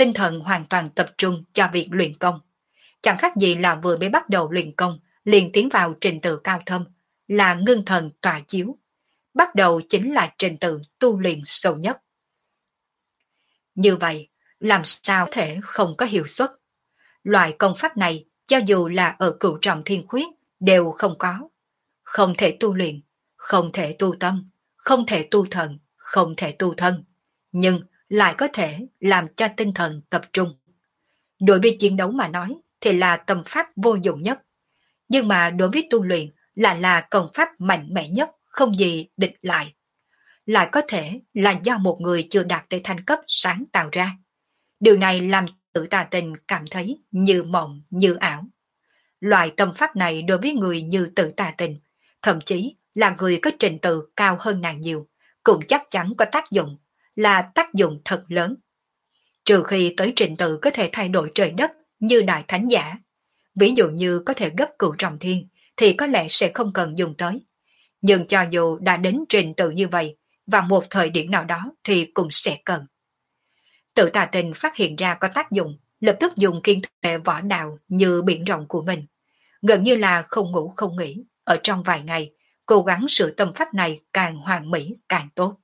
S1: tinh thần hoàn toàn tập trung cho việc luyện công. Chẳng khác gì là vừa mới bắt đầu luyện công, liền tiến vào trình tự cao thâm, là ngưng thần tọa chiếu. Bắt đầu chính là trình tự tu luyện sâu nhất. Như vậy, làm sao có thể không có hiệu suất? Loại công pháp này, cho dù là ở cửu trọng thiên khuyết, đều không có. Không thể tu luyện, không thể tu tâm, không thể tu thần, không thể tu thân. Nhưng lại có thể làm cho tinh thần tập trung. Đối với chiến đấu mà nói, thì là tâm pháp vô dụng nhất. Nhưng mà đối với tu luyện, là là công pháp mạnh mẽ nhất, không gì địch lại. Lại có thể là do một người chưa đạt tới thanh cấp sáng tạo ra. Điều này làm Tử Tà Tình cảm thấy như mộng, như ảo. Loại tâm pháp này đối với người như Tử Tà Tình, thậm chí là người có trình tự cao hơn nàng nhiều, cũng chắc chắn có tác dụng, là tác dụng thật lớn. Trừ khi tới trình tự có thể thay đổi trời đất như đại thánh giả. Ví dụ như có thể gấp cửu trọng thiên, thì có lẽ sẽ không cần dùng tới. Nhưng cho dù đã đến trình tự như vậy, và một thời điểm nào đó thì cũng sẽ cần. Tự Tà Tình phát hiện ra có tác dụng, lập tức dùng kiên thể võ đạo như biển rộng của mình. Gần như là không ngủ không nghỉ, ở trong vài ngày, cố gắng sửa tâm pháp này càng hoàn mỹ càng tốt.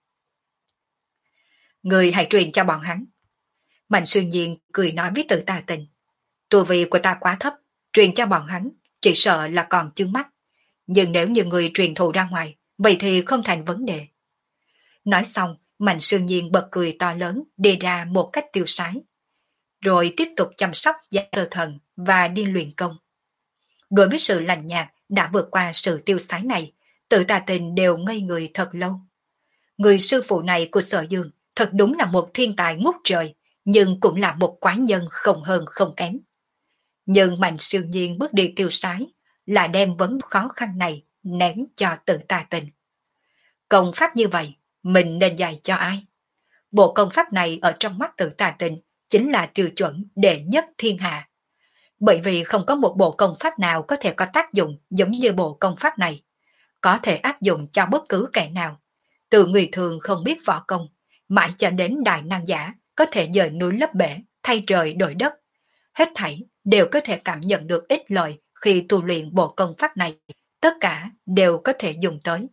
S1: Người hãy truyền cho bọn hắn. Mạnh Sư Nhiên cười nói với Tự Tà Tình. Tu vi của ta quá thấp, truyền cho bọn hắn, chỉ sợ là còn chướng mắt. Nhưng nếu như người truyền thụ ra ngoài, vậy thì không thành vấn đề. Nói xong, Mạnh Sư Nhiên bật cười to lớn, đi ra một cách tiêu sái. Rồi tiếp tục chăm sóc gia cơ thần và đi luyện công. Đối với sự lành nhạt đã vượt qua sự tiêu sái này, Tự Tà Tình đều ngây người thật lâu. Người sư phụ này của Sở Dương thật đúng là một thiên tài ngút trời, nhưng cũng là một quái nhân không hơn không kém. Nhưng Mạnh Siêu Nhiên bước đi tiêu sái, là đem vấn khó khăn này ném cho Tự Tà Tình. Công pháp như vậy, mình nên dạy cho ai? Bộ công pháp này ở trong mắt Tự Tà Tình chính là tiêu chuẩn đệ nhất thiên hạ. Bởi vì không có một bộ công pháp nào có thể có tác dụng giống như bộ công pháp này. Có thể áp dụng cho bất cứ kẻ nào. Từ người thường không biết võ công, mãi cho đến đại năng giả có thể dời núi lấp bể, thay trời đổi đất. Hết thảy đều có thể cảm nhận được ích lợi khi tu luyện bộ công pháp này. Tất cả đều có thể dùng tới.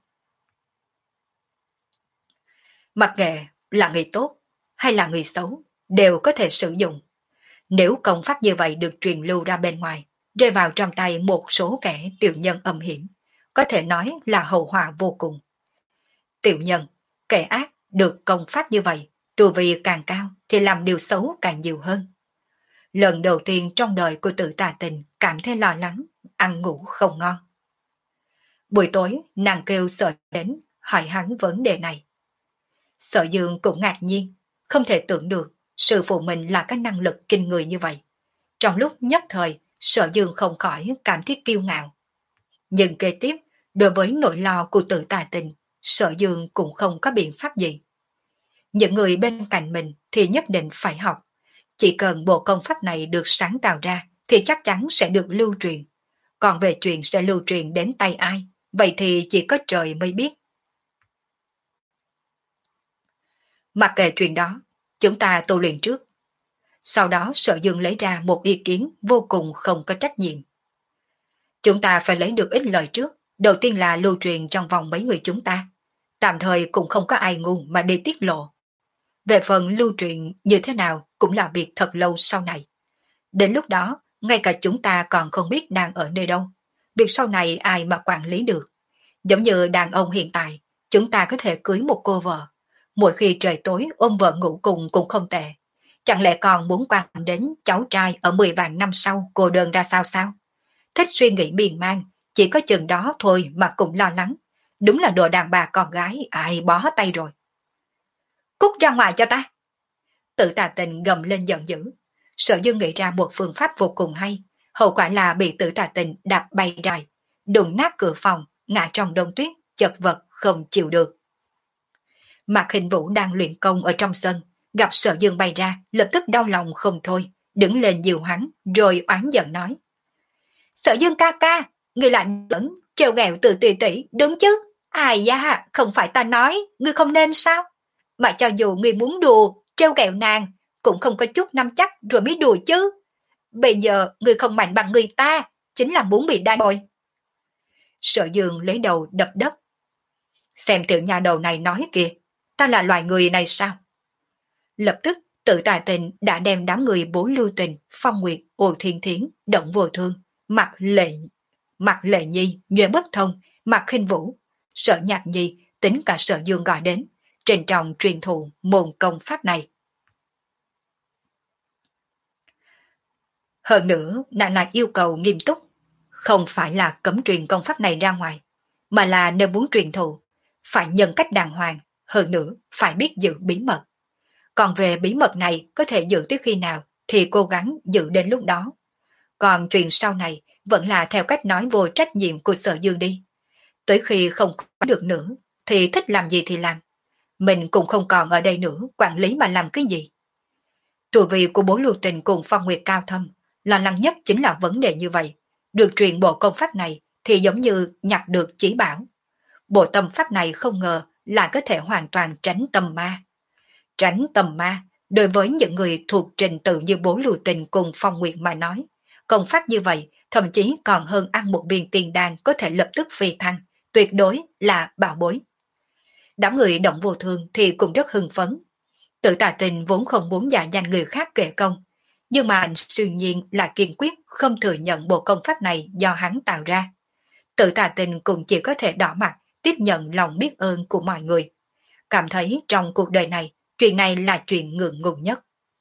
S1: Mặc kệ là người tốt hay là người xấu, đều có thể sử dụng. Nếu công pháp như vậy được truyền lưu ra bên ngoài, rơi vào trong tay một số kẻ tiểu nhân âm hiểm, có thể nói là hậu họa vô cùng. Tiểu nhân, kẻ ác được công pháp như vậy, tu vi càng cao thì làm điều xấu càng nhiều hơn. Lần đầu tiên trong đời của Tự Tà Tình cảm thấy lo lắng, ăn ngủ không ngon. Buổi tối, nàng kêu Sở đến, hỏi hắn vấn đề này. Sở Dương cũng ngạc nhiên, không thể tưởng được sư phụ mình là cái năng lực kinh người như vậy. Trong lúc nhất thời, Sở Dương không khỏi cảm thấy kiêu ngạo. Nhưng kế tiếp, đối với nỗi lo của Tự Tà Tình, Sở Dương cũng không có biện pháp gì. Những người bên cạnh mình thì nhất định phải học. Chỉ cần bộ công pháp này được sáng tạo ra thì chắc chắn sẽ được lưu truyền. Còn về chuyện sẽ lưu truyền đến tay ai, vậy thì chỉ có trời mới biết. Mặc kệ chuyện đó, chúng ta tu luyện trước. Sau đó Sở Dương lấy ra một ý kiến vô cùng không có trách nhiệm. Chúng ta phải lấy được ít lợi trước, đầu tiên là lưu truyền trong vòng mấy người chúng ta. Tạm thời cũng không có ai ngu mà đi tiết lộ. Về phần lưu truyền như thế nào cũng là việc thật lâu sau này. Đến lúc đó, ngay cả chúng ta còn không biết đang ở nơi đâu. Việc sau này ai mà quản lý được. Giống như đàn ông hiện tại, chúng ta có thể cưới một cô vợ. Mỗi khi trời tối ôm vợ ngủ cùng cũng không tệ. Chẳng lẽ còn muốn quan đến cháu trai ở mười vạn năm sau cô đơn ra sao sao? Thích suy nghĩ miên man, chỉ có chừng đó thôi mà cũng lo lắng. Đúng là đồ đàn bà con gái ai bó tay rồi. Cút ra ngoài cho ta! Tự Tà Tình gầm lên giận dữ. Sở Dương nghĩ ra một phương pháp vô cùng hay. Hậu quả là bị Tự Tà Tình đạp bay ra, đụng nát cửa phòng, ngã trong đông tuyết, chật vật không chịu được. Mạc Hình Vũ đang luyện công ở trong sân, gặp Sở Dương bay ra, lập tức đau lòng không thôi, đứng lên dìu hắn, rồi oán giận nói. Sở Dương ca ca, ngươi lại đẫn, trêu ghẹo Từ tỷ tỷ, đúng chứ? Ai da, không phải ta nói, ngươi không nên sao? Mà cho dù ngươi muốn đùa, trêu ghẹo nàng, cũng không có chút nắm chắc rồi mới đùa chứ. Bây giờ người không mạnh bằng người ta, chính là muốn bị đa bồi. Sở Dương lấy đầu đập đất. Xem tiểu nhà đầu này nói kìa, ta là loài người này sao? Lập tức Tự Tài Tình đã đem đám người Bố Lưu Tình, Phong Nguyệt, Ô Thiên Thiến, Động Vô Thương, Mặt Lệ, Mặt Lệ Nhi, Nhuệ Bất Thông, Mặt Khinh Vũ, Sở Nhạc Nhi, tính cả Sở Dương gọi đến, trên trọng truyền thụ môn công pháp này. Hơn nữa, nàng lại yêu cầu nghiêm túc, không phải là cấm truyền công pháp này ra ngoài, mà là nếu muốn truyền thụ, phải nhân cách đàng hoàng, hơn nữa phải biết giữ bí mật. Còn về bí mật này có thể giữ tới khi nào thì cố gắng giữ đến lúc đó. Còn chuyện sau này vẫn là theo cách nói vô trách nhiệm của Sở Dương đi. Tới khi không có được nữa thì thích làm gì thì làm. Mình cũng không còn ở đây nữa, quản lý mà làm cái gì. Tù vị của Bố Lưu Tình cùng Phong Nguyệt cao thâm, lo lắng nhất chính là vấn đề như vậy. Được truyền bộ công pháp này thì giống như nhặt được chỉ bảo. Bộ tâm pháp này không ngờ là có thể hoàn toàn tránh tâm ma. Tránh tâm ma, đối với những người thuộc trình tự như Bố Lưu Tình cùng Phong Nguyệt mà nói, công pháp như vậy thậm chí còn hơn ăn một viên tiền đan có thể lập tức phi thăng, tuyệt đối là bảo bối. Đám người Động Vô Thương thì cũng rất hưng phấn. Tự Tà Tình vốn không muốn giả danh người khác kể công, nhưng mà anh siêu nhiên là kiên quyết không thừa nhận bộ công pháp này do hắn tạo ra. Tự Tà Tình cũng chỉ có thể đỏ mặt tiếp nhận lòng biết ơn của mọi người. Cảm thấy trong cuộc đời này, chuyện này là chuyện ngượng ngùng nhất.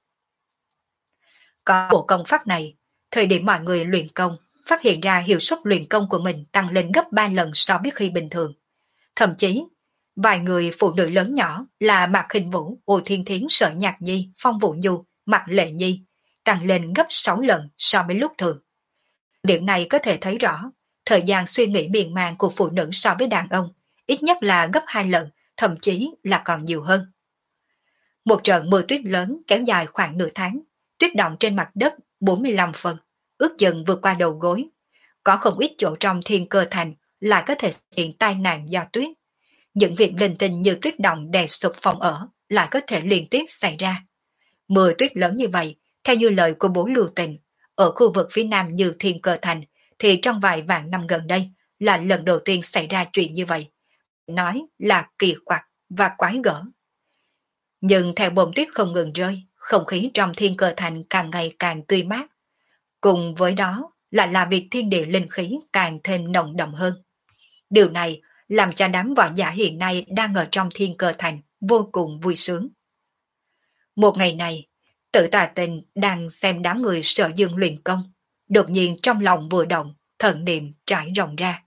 S1: Có bộ công pháp này, thời điểm mọi người luyện công, phát hiện ra hiệu suất luyện công của mình tăng lên gấp ba lần so với khi bình thường. Thậm chí, vài người phụ nữ lớn nhỏ là Mạc Khinh Vũ, Ô Thiên Thiến, Sở Nhạc Nhi, Phong Vũ Nhu, Mạc Lệ Nhi tăng lên gấp sáu lần so với lúc thường. Điểm này có thể thấy rõ, thời gian suy nghĩ miên man của phụ nữ so với đàn ông ít nhất là gấp hai lần, thậm chí là còn nhiều hơn. Một trận mưa tuyết lớn kéo dài khoảng nửa tháng, tuyết động trên mặt đất bốn mươi lăm phần, ước chừng vượt qua đầu gối. Có không ít chỗ trong Thiên Cơ Thành lại có thể hiện tai nạn do tuyết. Những việc linh tinh như tuyết động đè sụp phòng ở lại có thể liên tiếp xảy ra. Mưa tuyết lớn như vậy, theo như lời của Bố Lưu Tình, ở khu vực phía nam như Thiên Cơ Thành thì trong vài vạn năm gần đây là lần đầu tiên xảy ra chuyện như vậy. Nói là kỳ quặc và quái gở. Nhưng theo bông tuyết không ngừng rơi, không khí trong Thiên Cơ Thành càng ngày càng tươi mát. Cùng với đó là là việc thiên địa linh khí càng thêm nồng đậm hơn. Điều này làm cho đám võ giả hiện nay đang ở trong Thiên Cơ Thành vô cùng vui sướng. Một ngày này, Tự Tà Tình đang xem đám người Sở Dương luyện công, đột nhiên trong lòng vừa động, thần niệm trải rộng ra.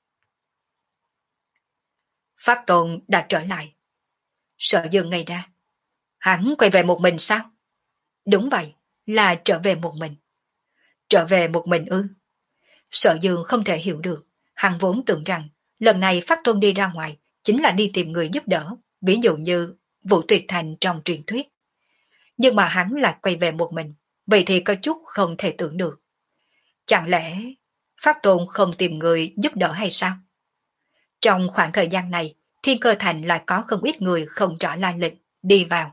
S1: Pháp Tôn đã trở lại. Sở Dương ngây ra. Hắn quay về một mình sao? Đúng vậy, là trở về một mình. Trở về một mình ư? Sở Dương không thể hiểu được, hắn vốn tưởng rằng lần này Pháp Tôn đi ra ngoài chính là đi tìm người giúp đỡ, ví dụ như Vũ Tuyệt Thành trong truyền thuyết. Nhưng mà hắn lại quay về một mình, vậy thì có chút không thể tưởng được. Chẳng lẽ Pháp Tôn không tìm người giúp đỡ hay sao? Trong khoảng thời gian này, Thiên Cơ Thành lại có không ít người không rõ lai lịch đi vào.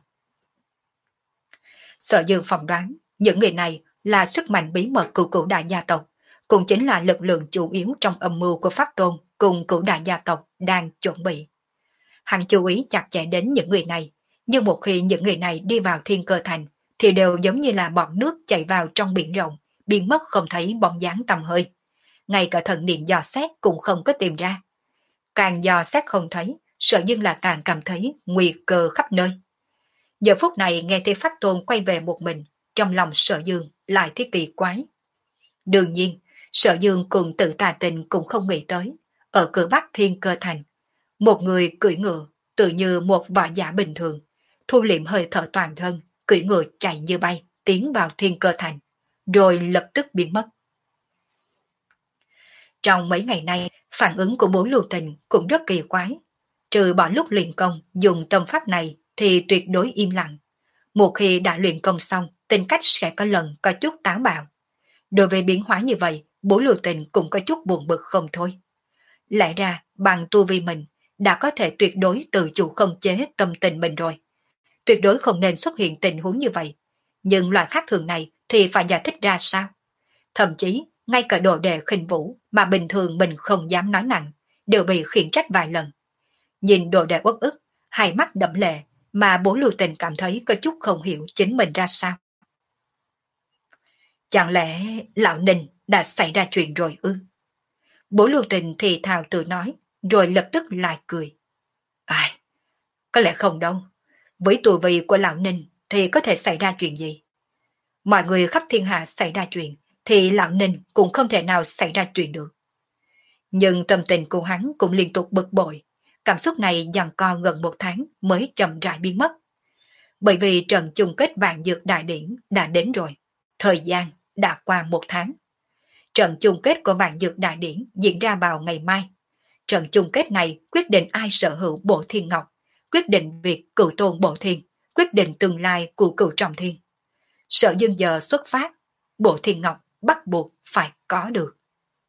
S1: Sở Dương phỏng đoán, những người này là sức mạnh bí mật của cửu đại gia tộc, cũng chính là lực lượng chủ yếu trong âm mưu của Pháp Tôn cùng cửu đại gia tộc đang chuẩn bị. Hắn chú ý chặt chẽ đến những người này, nhưng một khi những người này đi vào Thiên Cơ Thành, thì đều giống như là bọt nước chảy vào trong biển rộng, biến mất không thấy bóng dáng tầm hơi. Ngay cả thần niệm dò xét cũng không có tìm ra. Càng dò xét không thấy, Sở Dương là càng cảm thấy nguy cơ khắp nơi. Giờ phút này nghe thấy Pháp Tôn quay về một mình, trong lòng Sở Dương lại thấy kỳ quái. Đương nhiên, Sở Dương cùng Tự Tà Tình cũng không nghĩ tới, ở cửa Bắc Thiên Cơ Thành, một người cưỡi ngựa, tự như một võ giả bình thường, thu liệm hơi thở toàn thân, cưỡi ngựa chạy như bay, tiến vào Thiên Cơ Thành, rồi lập tức biến mất. Trong mấy ngày nay, phản ứng của Bố Lưu Tình cũng rất kỳ quái. Trừ bỏ lúc luyện công dùng tâm pháp này thì tuyệt đối im lặng. Một khi đã luyện công xong, tính cách sẽ có lần có chút táo bạo. Đối với biến hóa như vậy, Bố Lưu Tình cũng có chút buồn bực không thôi. Lẽ ra, bằng tu vi mình, đã có thể tuyệt đối tự chủ không chế tâm tình mình rồi. Tuyệt đối không nên xuất hiện tình huống như vậy, nhưng loại khác thường này thì phải giải thích ra sao? Thậm chí, ngay cả đồ đệ khinh vũ mà bình thường mình không dám nói nặng, đều bị khiển trách vài lần. Nhìn đồ đệ uất ức, hai mắt đẫm lệ, mà bố Lưu Tình cảm thấy có chút không hiểu chính mình ra sao. Chẳng lẽ lão Ninh đã xảy ra chuyện rồi ư? Bố Lưu Tình thì thào tự nói, rồi lập tức lại cười. Ai, có lẽ không đâu. Với tuổi vị của lão Ninh thì có thể xảy ra chuyện gì? Mọi người khắp thiên hạ xảy ra chuyện, thì lão Ninh cũng không thể nào xảy ra chuyện được. Nhưng tâm tình của hắn cũng liên tục bực bội. Cảm xúc này giằng co gần một tháng mới chậm rãi biến mất. Bởi vì trận chung kết vạn dược đại điển đã đến rồi. Thời gian đã qua một tháng. Trận chung kết của vạn dược đại điển diễn ra vào ngày mai. Trận chung kết này quyết định ai sở hữu Bộ Thiên Ngọc, quyết định việc cửu tôn Bộ Thiên, quyết định tương lai của cửu trọng thiên. Sở Dương giờ xuất phát, Bộ Thiên Ngọc bắt buộc phải có được.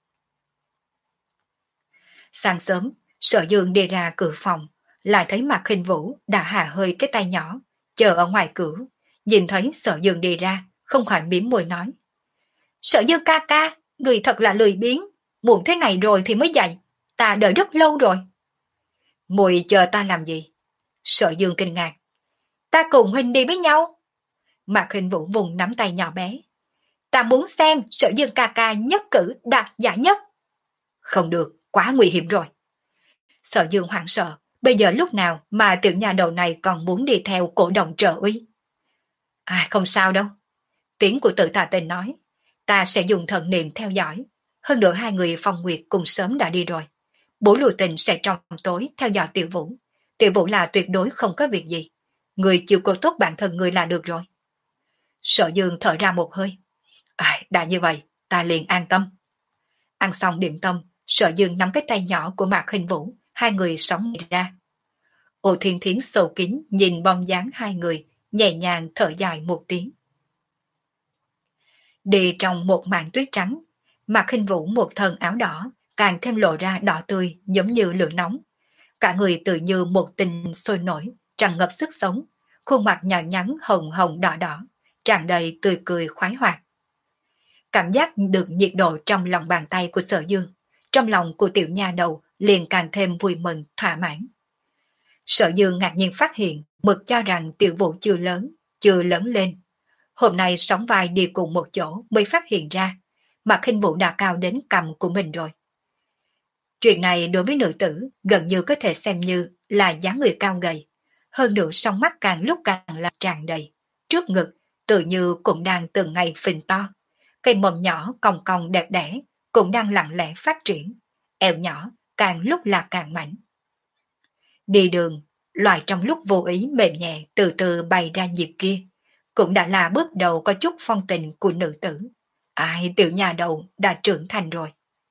S1: Sáng sớm, Sở Dương đi ra cửa phòng, lại thấy Mạc Khinh Vũ đã hà hơi cái tay nhỏ, chờ ở ngoài cửa. Nhìn thấy Sở Dương đi ra, không khỏi mím môi nói. Sở Dương ca ca, người thật là lười biếng, muộn thế này rồi thì mới dậy, ta đợi rất lâu rồi. Muội chờ ta làm gì? Sở Dương kinh ngạc. Ta cùng huynh đi với nhau. Mạc Khinh Vũ vùng nắm tay nhỏ bé. Ta muốn xem Sở Dương ca ca nhất cử đạt giải nhất. Không được, quá nguy hiểm rồi. Sở Dương hoảng sợ, bây giờ lúc nào mà tiểu nhà đầu này còn muốn đi theo cổ động trợ uy. À không sao đâu. Tiếng của Tự Tà Tình nói, ta sẽ dùng thần niệm theo dõi. Hơn nữa hai người Phong Nguyệt cùng sớm đã đi rồi. Bố Lưu Tình sẽ trong tối theo dõi Tiểu Vũ. Tiểu Vũ là tuyệt đối không có việc gì. Người chịu cô tốt bản thân người là được rồi. Sở Dương thở ra một hơi. À, đã như vậy, ta liền an tâm. Ăn xong điểm tâm, Sở Dương nắm cái tay nhỏ của Mạc Khinh Vũ, hai người sóng ra. Ô Thiên Thiến sâu kín nhìn bóng dáng hai người, nhẹ nhàng thở dài một tiếng. Đi trong một màn tuyết trắng, Mạc Khinh Vũ một thân áo đỏ, càng thêm lộ ra đỏ tươi giống như lửa nóng. Cả người tự như một tình sôi nổi, tràn ngập sức sống, khuôn mặt nhỏ nhắn hồng hồng đỏ đỏ, tràn đầy tươi cười khoái hoạt. Cảm giác được nhiệt độ trong lòng bàn tay của Sở Dương, trong lòng của tiểu nha đầu liền càng thêm vui mừng, thỏa mãn. Sở Dương ngạc nhiên phát hiện Mực cho rằng Tiểu Vũ chưa lớn, chưa lớn lên. Hôm nay sóng vai đi cùng một chỗ mới phát hiện ra, mà Khinh Vũ đã cao đến cằm của mình rồi. Chuyện này đối với nữ tử gần như có thể xem như là dáng người cao gầy, hơn nữa song mắt càng lúc càng là tràn đầy, trước ngực tự như cũng đang từng ngày phình to, cây mầm nhỏ cong cong đẹp đẽ cũng đang lặng lẽ phát triển, eo nhỏ càng lúc là càng mảnh. Đi đường, loại trong lúc vô ý mềm nhẹ từ từ bày ra nhịp kia, cũng đã là bước đầu có chút phong tình của nữ tử. Ai tiểu nhà đầu đã trưởng thành rồi.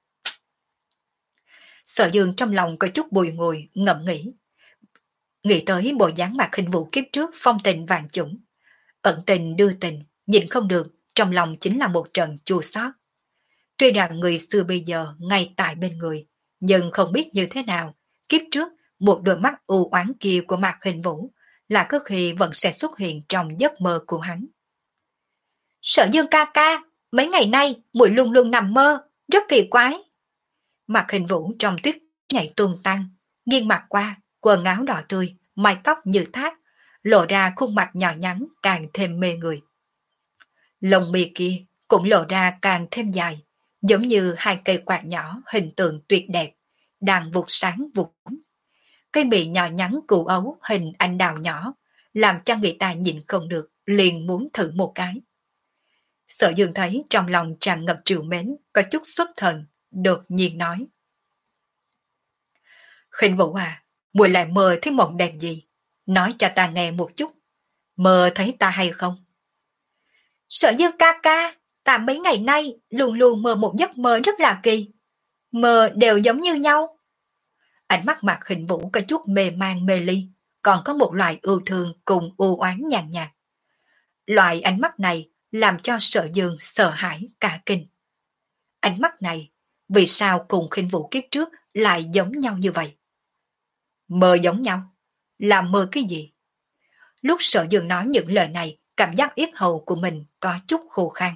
S1: Sở Dương trong lòng có chút bùi ngùi, ngẫm nghĩ. Nghĩ tới bộ dáng Mạc Khinh Vũ kiếp trước phong tình vạn chủng. Ẩn tình đưa tình, nhìn không được, trong lòng chính là một trận chua xót. Tuy rằng người xưa bây giờ ngay tại bên người, nhưng không biết như thế nào, kiếp trước một đôi mắt u oán kia của Mạc Khinh Vũ là có khi vẫn sẽ xuất hiện trong giấc mơ của hắn. Sở Dương ca ca, mấy ngày nay muội luôn luôn nằm mơ, rất kỳ quái. Mạc Khinh Vũ trong tuyết nhảy tung tăng, nghiêng mặt qua, quần áo đỏ tươi, mái tóc như thác, lộ ra khuôn mặt nhỏ nhắn càng thêm mê người. Lông mi kia cũng lộ ra càng thêm dài, giống như hai cây quạt nhỏ hình tượng tuyệt đẹp, đang vụt sáng vụt. Cây mì nhỏ nhắn cụ ấu hình anh đào nhỏ, làm cho người ta nhìn không được, liền muốn thử một cái. Sở Dương thấy trong lòng tràn ngập trìu mến, có chút xuất thần, đột nhiên nói. Khinh Vũ à, muội lại mơ thấy mộng đẹp gì? Nói cho ta nghe một chút. Mơ thấy ta hay không? Sở Dương ca ca, ta mấy ngày nay luôn luôn mơ một giấc mơ rất là kỳ. Mơ đều giống như nhau. Ánh mắt Mạc Khinh Vũ có chút mê man mê ly, còn có một loại ưu thương cùng u oán nhàn nhạt. Loại ánh mắt này làm cho Sở Dương sợ hãi cả kinh. Ánh mắt này, vì sao cùng Khinh Vũ kiếp trước lại giống nhau như vậy? Mơ giống nhau? Là mơ cái gì? Lúc Sở Dương nói những lời này cảm giác yết hầu của mình có chút khô khan.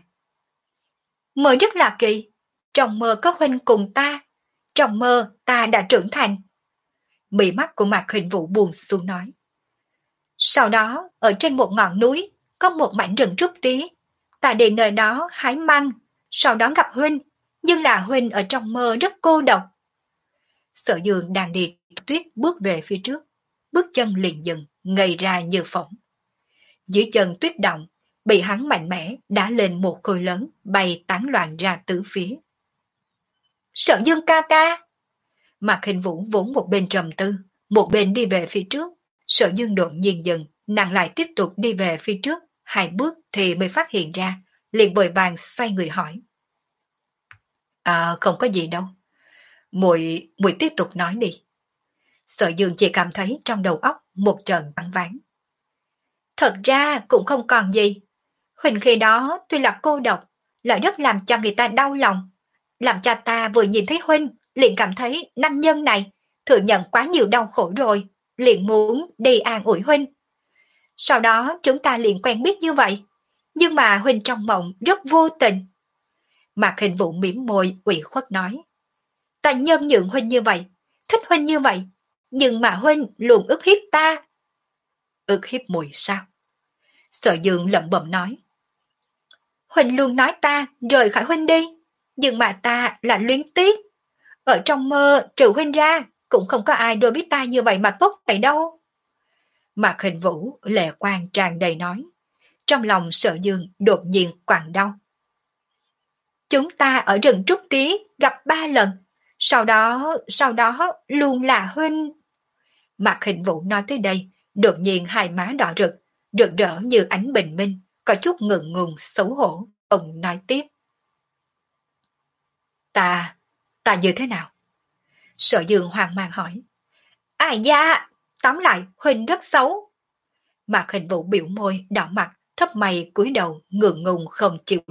S1: Mơ rất là kỳ, trong mơ có huynh cùng ta, trong mơ ta đã trưởng thành. Mí mắt của Mạc Hình Vũ buồn xuống nói. Sau đó, ở trên một ngọn núi, có một mảnh rừng trúc tía. Ta đi nơi đó hái măng, sau đó gặp huynh, nhưng là huynh ở trong mơ rất cô độc. Sở Dương đang đi tuyết bước về phía trước, bước chân liền dừng, ngây ra như phỏng. Dưới chân tuyết động, bị hắn mạnh mẽ đá lên một khối lớn, bay tán loạn ra tứ phía. Sở Dương ca ca! Mạc Hình Vũ vốn một bên trầm tư, một bên đi về phía trước. Sở Dương đột nhiên dừng, nàng lại tiếp tục đi về phía trước, hai bước thì mới phát hiện ra, liền vội vàng xoay người hỏi. À, không có gì đâu. Muội, muội tiếp tục nói đi. Sở Dương chỉ cảm thấy trong đầu óc một trận băng ván. Thật ra cũng không còn gì. Huỳnh khi đó tuy là cô độc, lại rất làm cho người ta đau lòng. Làm cho ta vừa nhìn thấy Huynh, liền cảm thấy nam nhân này thừa nhận quá nhiều đau khổ rồi, liền muốn đi an ủi Huynh. Sau đó chúng ta liền quen biết như vậy, nhưng mà Huynh trong mộng rất vô tình. Mạc Hình Vũ mỉm môi ủy khuất nói. Ta nhân nhượng Huynh như vậy, thích Huynh như vậy, nhưng mà Huynh luôn ức hiếp ta. Ức hiếp muội sao? Sở Dương lẩm bẩm nói. Huynh luôn nói ta rời khỏi Huynh đi, nhưng mà ta là luyến tiếc. Ở trong mơ trừ Huynh ra, cũng không có ai đối với ta như vậy mà tốt vậy đâu. Mạc Hình Vũ lệ quang tràn đầy nói. Trong lòng Sở Dương đột nhiên quặn đau. Chúng ta ở rừng Trúc Tía gặp ba lần, sau đó, sau đó luôn là Huynh. Mạc Hình Vũ nói tới đây, đột nhiên hai má đỏ rực, rực rỡ như ánh bình minh, có chút ngượng ngùng xấu hổ. Ông nói tiếp. Ta, ta như thế nào? Sở Dương hoang mang hỏi. Ai da, tóm lại Huynh rất xấu. Mạc Hình Vũ biểu môi, đỏ mặt, thấp mày cúi đầu, ngượng ngùng không chịu.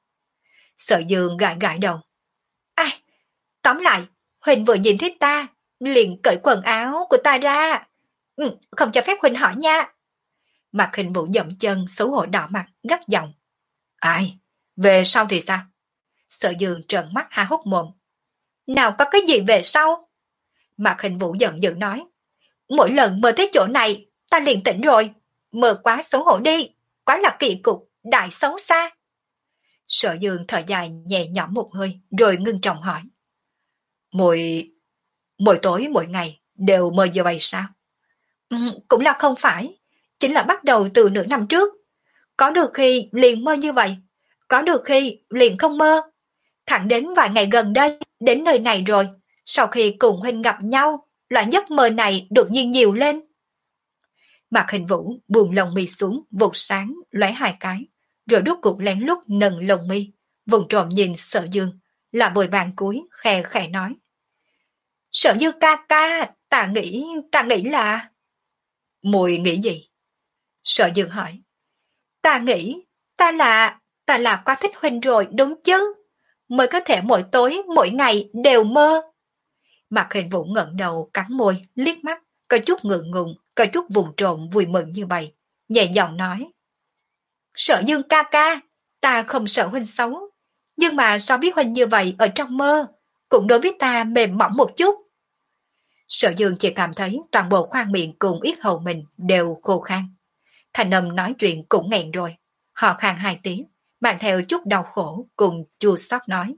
S1: Sở Dương gãi gãi đầu. Ai, tóm lại, Huynh vừa nhìn thấy ta, liền cởi quần áo của ta ra. Ừ, không cho phép Huynh hỏi nha. Mạc Hình Vũ dậm chân, xấu hổ đỏ mặt, gắt giọng. Ai, về sau thì sao? Sở Dương trợn mắt há hốc mồm. Nào có cái gì về sau? Mạc Hình Vũ giận dữ nói. Mỗi lần mơ thấy chỗ này, ta liền tỉnh rồi. Mơ quá xấu hổ đi, quá là kỳ cục, đại xấu xa. Sở Dương thở dài nhẹ nhõm một hơi, rồi ngưng trọng hỏi. Mỗi, mỗi tối mỗi ngày đều mơ như vậy sao? Ừ, cũng là không phải, chính là bắt đầu từ nửa năm trước. Có được khi liền mơ như vậy, có được khi liền không mơ. Thẳng đến vài ngày gần đây, đến nơi này rồi, sau khi cùng Huynh gặp nhau, loại giấc mơ này đột nhiên nhiều lên. Mạc Hình Vũ buông lồng mi xuống, vụt sáng, lóe hai cái, rồi đốt cục lén lút nâng lồng mi, vùng trộm nhìn Sở Dương, là vội vàng cúi, khè khè nói. Sở Dương ca ca, ta nghĩ, ta nghĩ là... Muội nghĩ gì? Sở Dương hỏi. Ta nghĩ, ta là, ta là quá thích Huynh rồi đúng chứ? Mới có thể mỗi tối, mỗi ngày đều mơ. Mạc Hình Vũ ngẩng đầu cắn môi, liếc mắt, có chút ngượng ngùng, có chút vùng trộm vui mừng như vậy, nhẹ giọng nói. Sở Dương ca ca, ta không sợ Huynh xấu, nhưng mà so với Huynh như vậy ở trong mơ, cũng đối với ta mềm mỏng một chút. Sở Dương chỉ cảm thấy toàn bộ khoang miệng cùng yết hầu mình đều khô khan. Thành âm nói chuyện cũng nghẹn rồi, họ khan hai tiếng, mang theo chút đau khổ cùng chua xót nói.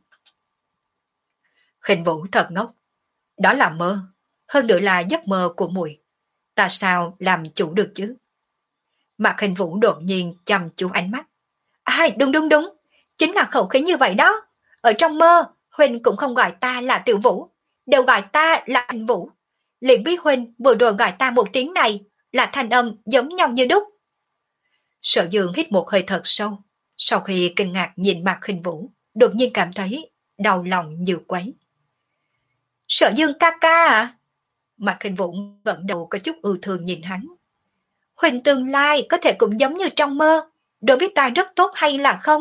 S1: Khinh Vũ thật ngốc, đó là mơ, hơn nữa là giấc mơ của muội, ta sao làm chủ được chứ? Mạc Khinh Vũ đột nhiên chăm chú ánh mắt. À, đúng đúng đúng, chính là khẩu khí như vậy đó. Ở trong mơ, Huynh cũng không gọi ta là Tiểu Vũ, đều gọi ta là Khinh Vũ. Liền biết Huynh vừa rồi gọi ta một tiếng này là thanh âm giống nhau như đúc. Sở Dương hít một hơi thật sâu, sau khi kinh ngạc nhìn Mạc Khinh Vũ, đột nhiên cảm thấy đau lòng như quấy. Sở Dương ca ca à? Mạc Khinh Vũ gật đầu có chút ưu thương nhìn hắn. Huynh tương lai có thể cũng giống như trong mơ, đối với ta rất tốt hay là không?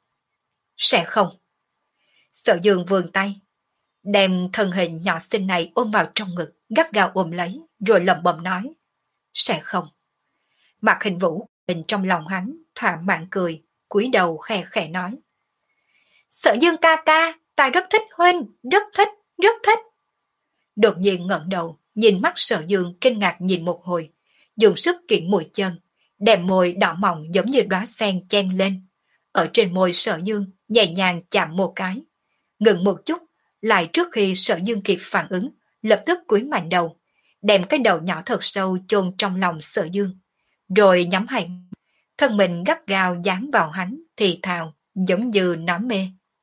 S1: Sẽ không. Sở Dương vươn tay, đem thân hình nhỏ xinh này ôm vào trong ngực, gắt gao ôm lấy, rồi lẩm bẩm nói. Sẽ không. Mạc Khinh Vũ Mình trong lòng hắn thỏa mãn cười, cúi đầu khẽ khẽ nói. Sở Dương ca ca, ta rất thích huynh, rất thích, rất thích. Đột nhiên ngẩng đầu, nhìn mắt Sở Dương kinh ngạc nhìn một hồi, dùng sức kiện mũi chân, đem môi đỏ mọng giống như đóa sen chen lên. Ở trên môi Sở Dương nhẹ nhàng chạm một cái, ngừng một chút, lại trước khi Sở Dương kịp phản ứng, lập tức cúi mạnh đầu, đem cái đầu nhỏ thật sâu chôn trong lòng Sở Dương, rồi nhắm hai, thân mình gắt gao dán vào hắn, thì thào, giống như nắm mê.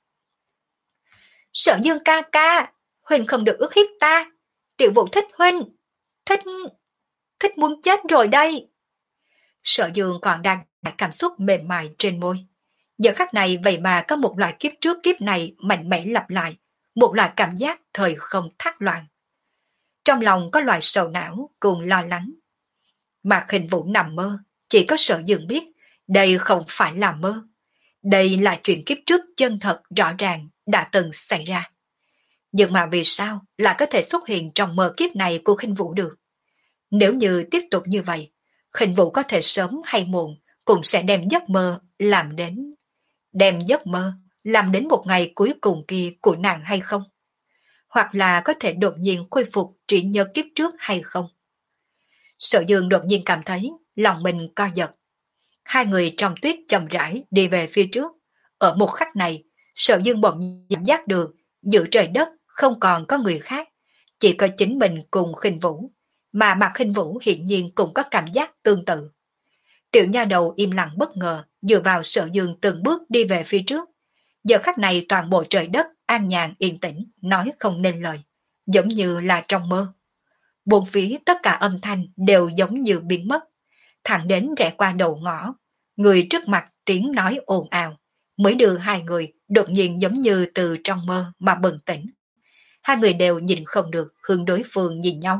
S1: Sở Dương ca ca, huynh không được ức hiếp ta, tiểu vũ thích huynh, thích, thích muốn chết rồi đây. Sở Dương còn đang cảm xúc mềm mại trên môi. Giờ khắc này vậy mà có một loại kiếp trước kiếp này mạnh mẽ lặp lại, một loại cảm giác thời không thác loạn. Trong lòng có loại sầu não cùng lo lắng. Mạc Hình Vũ nằm mơ, chỉ có Sở Dương biết, đây không phải là mơ. Đây là chuyện kiếp trước chân thật rõ ràng đã từng xảy ra. Nhưng mà vì sao lại có thể xuất hiện trong mơ kiếp này của Khinh Vũ được? Nếu như tiếp tục như vậy, Khinh Vũ có thể sớm hay muộn cũng sẽ đem giấc mơ làm đến đem giấc mơ làm đến một ngày cuối cùng kia của nàng hay không? Hoặc là có thể đột nhiên khôi phục trí nhớ kiếp trước hay không? Sở Dương đột nhiên cảm thấy lòng mình co giật. Hai người trong tuyết chậm rãi đi về phía trước. Ở một khắc này, Sở Dương bỗng cảm giác được giữa trời đất không còn có người khác, chỉ có chính mình cùng Khinh Vũ, mà Mạc Khinh Vũ hiển nhiên cũng có cảm giác tương tự. Tiểu nha đầu im lặng bất ngờ dựa vào Sở Dương từng bước đi về phía trước. Giờ khắc này toàn bộ trời đất an nhàn yên tĩnh, nói không nên lời, giống như là trong mơ. Bốn phía tất cả âm thanh đều giống như biến mất, thẳng đến rẽ qua đầu ngõ, người trước mặt tiếng nói ồn ào, mới đưa hai người đột nhiên giống như từ trong mơ mà bừng tỉnh. Hai người đều nhìn không được hướng đối phương nhìn nhau.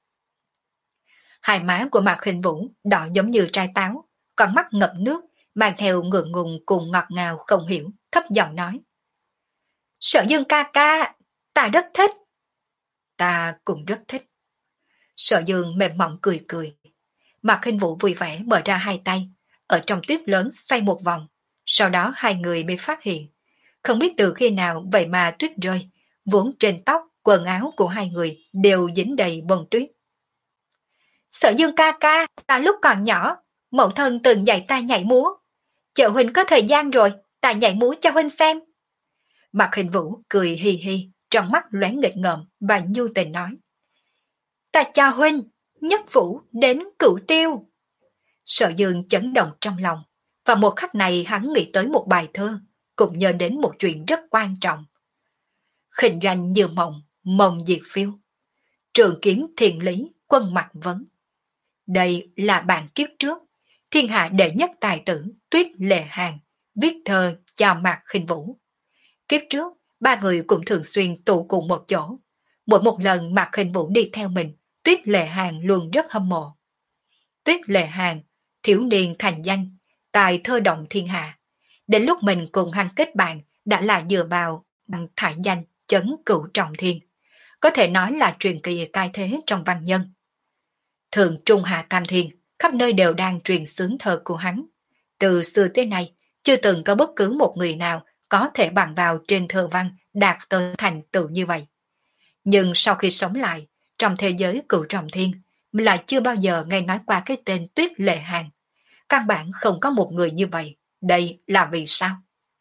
S1: Hai má của Mạc Hình Vũ đỏ giống như trái táo, con mắt ngập nước, mang theo ngượng ngùng cùng ngọt ngào không hiểu, thấp giọng nói. Sở Dương ca ca, ta rất thích. Ta cũng rất thích. Sở Dương mềm mỏng cười cười. Mạc Hình Vũ vui vẻ mở ra hai tay, ở trong tuyết lớn xoay một vòng, sau đó hai người mới phát hiện. Không biết từ khi nào vậy mà tuyết rơi, vốn trên tóc, quần áo của hai người đều dính đầy bông tuyết. Sở Dương ca ca, ta lúc còn nhỏ, mẫu thân từng dạy ta nhảy múa. Chờ huynh có thời gian rồi, ta nhảy múa cho huynh xem. Mạc Hình Vũ cười hi hi, trong mắt lóe nghịch ngợm và nhu tình nói. Ta cho huynh, nhất vũ đến cửu tiêu. Sở Dương chấn động trong lòng, và một khắc này hắn nghĩ tới một bài thơ, cũng nhớ đến một chuyện rất quan trọng. Khinh doanh như mộng, mộng diệt phiêu. Trường kiếm thiền lý, quân mặt vấn. Đây là bản kiếp trước, thiên hạ đệ nhất tài tử Tuyết Lệ Hàn, viết thơ chào Mạc Khinh Vũ. Kiếp trước, ba người cũng thường xuyên tụ cùng một chỗ. Mỗi một lần Mạc Khinh Vũ đi theo mình, Tuyết Lệ Hàn luôn rất hâm mộ. Tuyết Lệ Hàn, thiếu niên thành danh, tài thơ động thiên hạ. Đến lúc mình cùng hắn kết bạn đã là dựa vào bằng thải danh chấn cửu trọng thiên. Có thể nói là truyền kỳ cai thế trong văn nhân. Thường Trung Hạ Tam Thiên, khắp nơi đều đang truyền xướng thơ của hắn. Từ xưa tới nay, chưa từng có bất cứ một người nào có thể bằng vào trên thơ văn đạt tới thành tựu như vậy. Nhưng sau khi sống lại, trong thế giới cửu trọng thiên, mình lại chưa bao giờ nghe nói qua cái tên Tuyết Lệ Hàn. Căn bản không có một người như vậy. Đây là vì sao?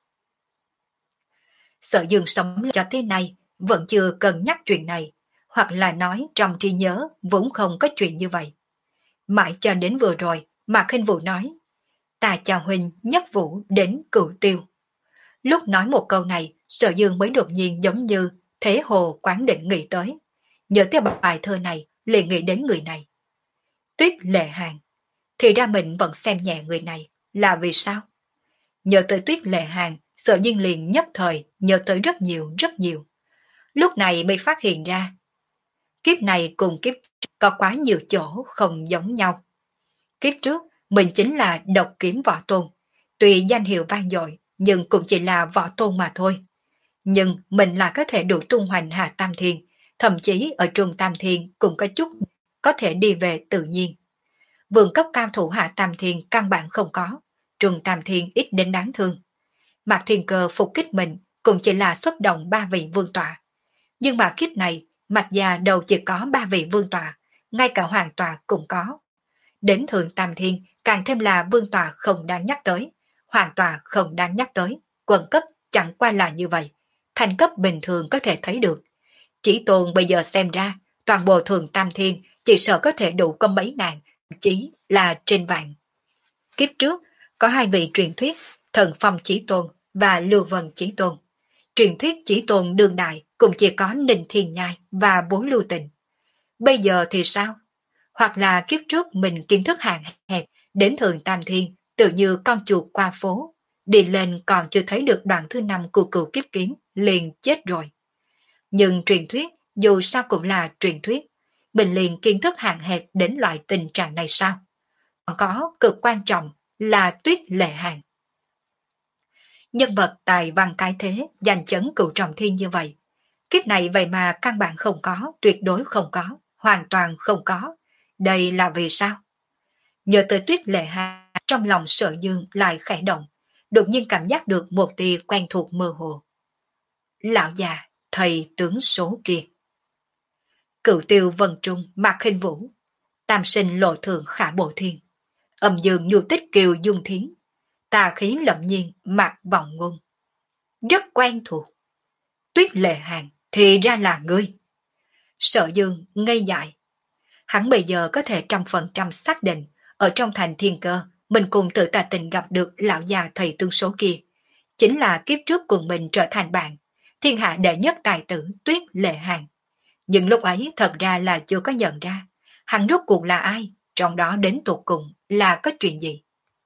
S1: Sở Dương sống cho thế này, vẫn chưa cần nhắc chuyện này, hoặc là nói trong trí nhớ vốn không có chuyện như vậy. Mãi cho đến vừa rồi, Mạc Khinh Vũ nói, ta chào huynh nhất vũ đến cửu tiêu. Lúc nói một câu này, Sở Dương mới đột nhiên giống như thế hồ quán định nghĩ tới. Nhớ tới bài thơ này, liền nghĩ đến người này. Tuyết Lệ Hàn. Thì ra mình vẫn xem nhẹ người này, là vì sao? Nhớ tới Tuyết Lệ Hàn, Sở Dương liền nhất thời nhớ tới rất nhiều rất nhiều. Lúc này mới phát hiện ra, kiếp này cùng kiếp có quá nhiều chỗ không giống nhau. Kiếp trước, mình chính là độc kiếm võ tôn. Tuy danh hiệu vang dội, nhưng cũng chỉ là võ tôn mà thôi. Nhưng mình là có thể đủ tung hoành hạ tam thiên, thậm chí ở trung tam thiên cũng có chút có thể đi về tự nhiên. Vườn cấp cao thủ hạ Tam Thiên căn bản không có, Trùng Tam Thiên ít đến đáng thương. Mạc Thiên Cơ phục kích mình cũng chỉ là xuất động ba vị vương tọa. Nhưng mà kiếp này, Mạc Gia đầu chỉ có ba vị vương tọa, ngay cả hoàng tọa cũng có. Đến Thượng Tam Thiên càng thêm là vương tọa không đáng nhắc tới, hoàng tọa không đáng nhắc tới, quận cấp chẳng qua là như vậy, thành cấp bình thường có thể thấy được. Chỉ Tôn bây giờ xem ra, toàn bộ Thượng Tam Thiên chỉ sợ có thể đủ có mấy ngàn, chỉ là trên vạn. Kiếp trước, có hai vị truyền thuyết, Thần Phong Chí Tôn và Lưu Vân Chí Tôn. Truyền thuyết Chí Tôn đương đại cũng chỉ có Ninh Thiên Nhai và Bốn Lưu Tịnh. Bây giờ thì sao? Hoặc là kiếp trước mình kiến thức hạn hẹp, đến Thượng Tam Thiên tự như con chuột qua phố, đi lên còn chưa thấy được đoạn thứ năm của cựu kiếp kiếm, liền chết rồi. Nhưng truyền thuyết dù sao cũng là truyền thuyết, mình liền kiến thức hạn hẹp đến loại tình trạng này sao? Còn có cực quan trọng là Tuyết Lệ Hàn. Nhân vật tài văn cái thế, giành chấn cựu trọng thiên như vậy. Kiếp này vậy mà căn bản không có, tuyệt đối không có, hoàn toàn không có. Đây là vì sao? Nhớ tới Tuyết Lệ Hàn, trong lòng Sở Dương lại khẽ động, đột nhiên cảm giác được một tia quen thuộc mơ hồ. Lão già, thầy tướng số kia. Cựu Tiêu Vân Trung, Mạc Khinh Vũ, Tam Sinh Lộ Thượng Khả Bộ Thiên, Âm Dương Nhu Tích Kiều Dung Thiến, Tà Khí Lậm Nhiên Mạc Vọng Ngôn. Rất quen thuộc. Tuyết Lệ Hàn thì ra là ngươi. Sở Dương ngây dại. Hắn bây giờ có thể trăm phần trăm xác định ở trong thành Thiên Cơ mình cùng tự tà tình gặp được lão già thầy tương số kia. Chính là kiếp trước cùng mình trở thành bạn, thiên hạ đệ nhất tài tử Tuyết Lệ Hàn. Nhưng lúc ấy thật ra là chưa có nhận ra hắn rốt cuộc là ai, trong đó đến tột cùng là có chuyện gì.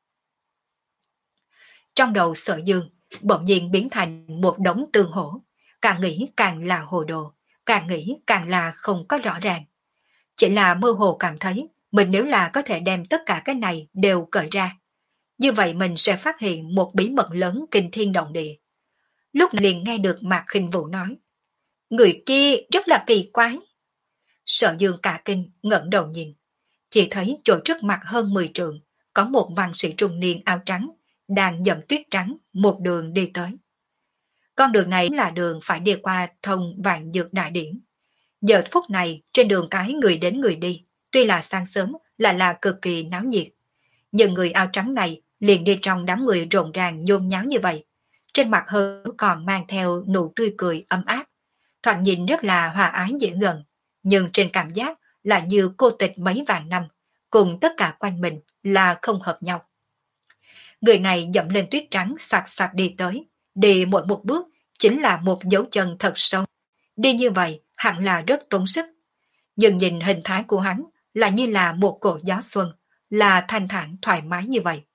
S1: Trong đầu Sở Dương bỗng nhiên biến thành một đống tương hổ, càng nghĩ càng là hồ đồ, càng nghĩ càng là không có rõ ràng. Chỉ là mơ hồ cảm thấy mình nếu là có thể đem tất cả cái này đều cởi ra, như vậy mình sẽ phát hiện một bí mật lớn kinh thiên động địa. Lúc này liền nghe được Mạc Khinh Vũ nói, người kia rất là kỳ quái. Sở Dương cả kinh ngẩng đầu nhìn, chỉ thấy chỗ trước mặt hơn mười trượng có một văn sĩ trung niên áo trắng đang dậm tuyết trắng một đường đi tới. Con đường này là đường phải đi qua thông Vạn Dược Đại Điển. Giờ phút này trên đường cái người đến người đi, tuy là sáng sớm là là cực kỳ náo nhiệt, nhưng người áo trắng này liền đi trong đám người rộn ràng nhôn nháo như vậy, trên mặt hơi còn mang theo nụ tươi cười ấm áp, thoạt nhìn rất là hòa ái dễ gần, nhưng trên cảm giác là như cô tịch mấy vạn năm, cùng tất cả quanh mình là không hợp nhau. Người này dậm lên tuyết trắng soạt soạt đi tới, đi mỗi một bước chính là một dấu chân thật sâu. Đi như vậy hẳn là rất tốn sức, nhưng nhìn hình thái của hắn là như là một cỗ gió xuân, là thanh thản thoải mái như vậy.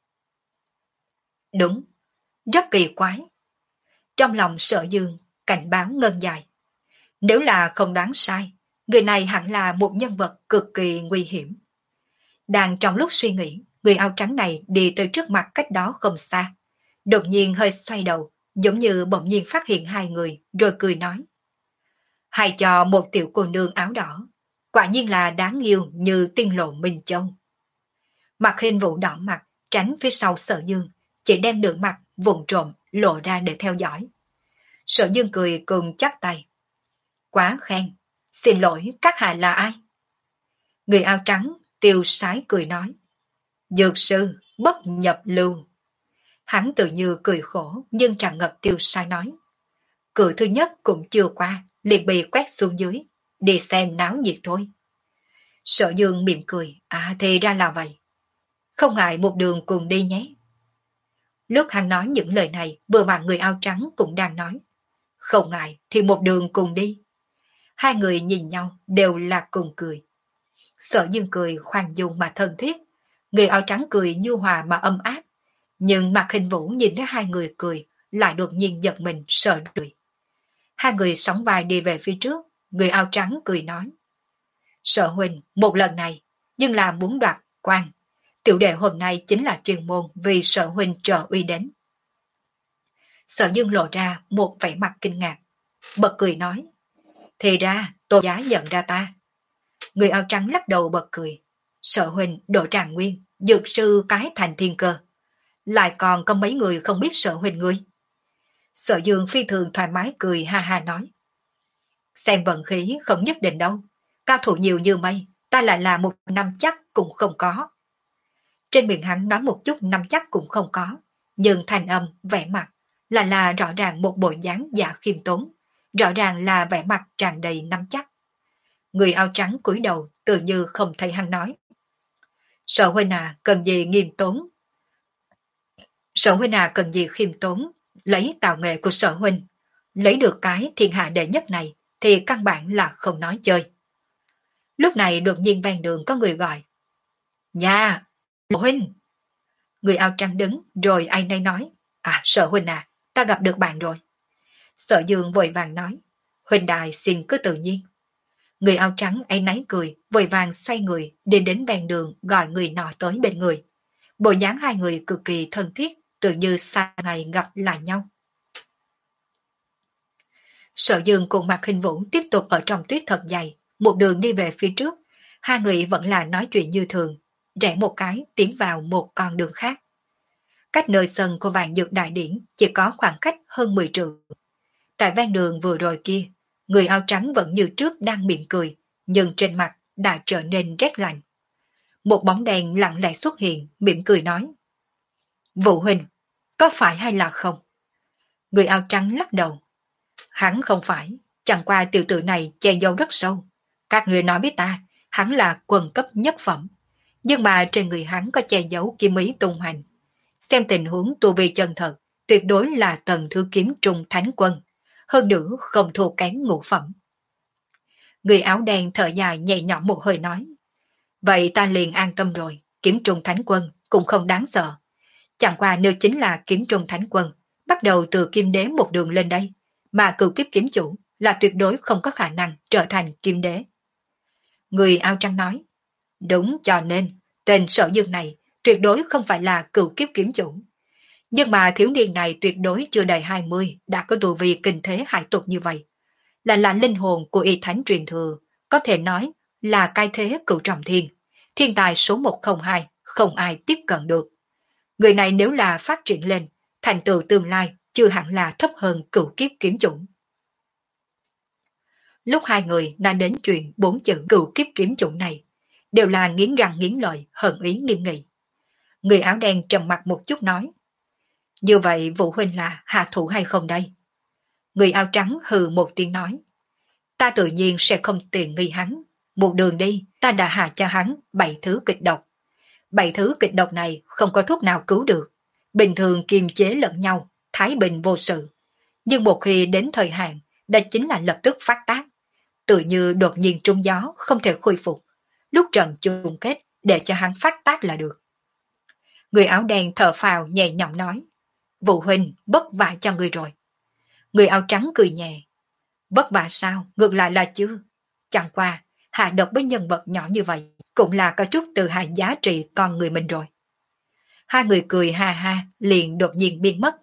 S1: Đúng, rất kỳ quái. Trong lòng Sở Dương cảnh báo ngân dài. Nếu là không đoán sai, người này hẳn là một nhân vật cực kỳ nguy hiểm. Đang trong lúc suy nghĩ, người áo trắng này đi tới trước mặt cách đó không xa. Đột nhiên hơi xoay đầu, giống như bỗng nhiên phát hiện hai người, rồi cười nói. Hay cho một tiểu cô nương áo đỏ, quả nhiên là đáng yêu như tiên lộ Minh Châu. Mặt Khinh Vũ đỏ mặt, tránh phía sau Sở Dương, chỉ đem nửa mặt vùng trộm lộ ra để theo dõi. Sở Dương cười cùng chắp tay. Quá khen, xin lỗi các hạ là ai? Người áo trắng tiêu sái cười nói. Dược sư bất nhập lưu. Hắn tự như cười khổ nhưng tràn ngập tiêu sái nói. Cửa thứ nhất cũng chưa qua, liền bị quét xuống dưới, đi xem náo nhiệt thôi. Sở Dương mỉm cười, à thì ra là vậy. Không ngại một đường cùng đi nhé. Lúc hắn nói những lời này, vừa vặn người áo trắng cũng đang nói. Không ngại thì một đường cùng đi. Hai người nhìn nhau đều là cùng cười. Sở Dương cười khoan dung mà thân thiết, người áo trắng cười nhu hòa mà âm áp. Nhưng Mạc Khinh Vũ nhìn thấy hai người cười, lại đột nhiên giật mình sợ cười. Hai người sóng vai đi về phía trước, người áo trắng cười nói. Sở huynh, một lần này, nhưng là muốn đoạt quan. Tiểu đệ hôm nay chính là chuyên môn vì sở huynh trợ uy đến. Sở Dương lộ ra một vẻ mặt kinh ngạc, bật cười nói. Thì ra, tôi giá nhận ra ta. Người áo trắng lắc đầu bật cười. Sở huynh Đỗ Tràng Nguyên, dược sư cái thành thiên cơ. Lại còn có mấy người không biết sở huynh ngươi. Sở Dương phi thường thoải mái cười ha ha nói. Xem vận khí không nhất định đâu. Cao thủ nhiều như mây, ta lại là một năm chắc cũng không có. Trên miệng hắn nói một chút năm chắc cũng không có, nhưng thanh âm, vẻ mặt là là rõ ràng một bộ dáng dạ khiêm tốn, rõ ràng là vẻ mặt tràn đầy năm chắc. Người áo trắng cúi đầu tự như không thấy hắn nói. Sở huynh à cần gì nghiêm tốn? Sở huynh à cần gì khiêm tốn, lấy tạo nghệ của sở huynh, lấy được cái thiên hạ đệ nhất này thì căn bản là không nói chơi. Lúc này đột nhiên ven đường có người gọi. Nha, sở huynh. Người áo trắng đứng rồi ai nấy nói. À sở huynh à, ta gặp được bạn rồi. Sở Dương vội vàng nói. Huynh đài xin cứ tự nhiên. Người áo trắng ấy nấy cười, vội vàng xoay người đi đến ven đường gọi người nọ tới bên người. Bộ dáng hai người cực kỳ thân thiết, tự như xa ngày gặp lại nhau. Sở Dương cùng Mạc Khinh Vũ tiếp tục ở trong tuyết thật dày, một đường đi về phía trước, hai người vẫn là nói chuyện như thường, rẽ một cái tiến vào một con đường khác. Cách nơi sân của Vạn Dược Đại Điển chỉ có khoảng cách hơn mười trượng. Tại ven đường vừa rồi kia, người áo trắng vẫn như trước đang mỉm cười, nhưng trên mặt đã trở nên rét lạnh. Một bóng đèn lặng lẽ xuất hiện, mỉm cười nói. Vũ huynh, có phải hay là không? Người áo trắng lắc đầu. Hắn không phải, chẳng qua tiểu tử này che giấu rất sâu. Các người nói với ta, hắn là quần cấp nhất phẩm. Nhưng mà trên người hắn có che giấu kiếm ý tung hành. Xem tình huống tu vi chân thật, tuyệt đối là tầng thứ kiếm trung thánh quân. Hơn nữa không thua kém ngũ phẩm. Người áo đen thở dài nhẹ nhõm một hơi nói. Vậy ta liền an tâm rồi, kiếm trung thánh quân cũng không đáng sợ. Chẳng qua nếu chính là kiếm trung thánh quân, bắt đầu từ kim đế một đường lên đây, mà cửu kiếp kiếm chủ là tuyệt đối không có khả năng trở thành kim đế. Người áo trắng nói, đúng cho nên, tên Sở Dương này tuyệt đối không phải là cửu kiếp kiếm chủ. Nhưng mà thiếu niên này tuyệt đối chưa đầy hai mươi đã có tu vi kinh thế hải tục như vậy. Là là linh hồn của y thánh truyền thừa, có thể nói là cai thế cửu trọng thiên, thiên tài số một không hai, không ai tiếp cận được. Người này nếu là phát triển lên, thành tựu tương lai chưa hẳn là thấp hơn cửu kiếp kiếm chủ. Lúc hai người đang đến chuyện bốn chữ cửu kiếp kiếm chủ này, đều là nghiến răng nghiến lợi, hận ý nghiêm nghị. Người áo đen trầm mặt một chút nói, như vậy Vũ huynh là hạ thủ hay không đây? Người áo trắng hừ một tiếng nói, ta tự nhiên sẽ không tiền nghi hắn. Một đường đi, ta đã hạ cho hắn bảy thứ kịch độc. Bảy thứ kịch độc này không có thuốc nào cứu được. Bình thường kiềm chế lẫn nhau, thái bình vô sự. Nhưng một khi đến thời hạn, đó chính là lập tức phát tác. Tự như đột nhiên trúng gió, không thể khôi phục. Lúc trận chung kết, để cho hắn phát tác là được. Người áo đen thở phào nhẹ nhõm nói, Vũ huynh bất vả cho người rồi. Người áo trắng cười nhẹ, vất vả sao, ngược lại là chưa. Chẳng qua, hạ độc với nhân vật nhỏ như vậy, cũng là có chút từ hại giá trị con người mình rồi. Hai người cười ha ha, liền đột nhiên biến mất.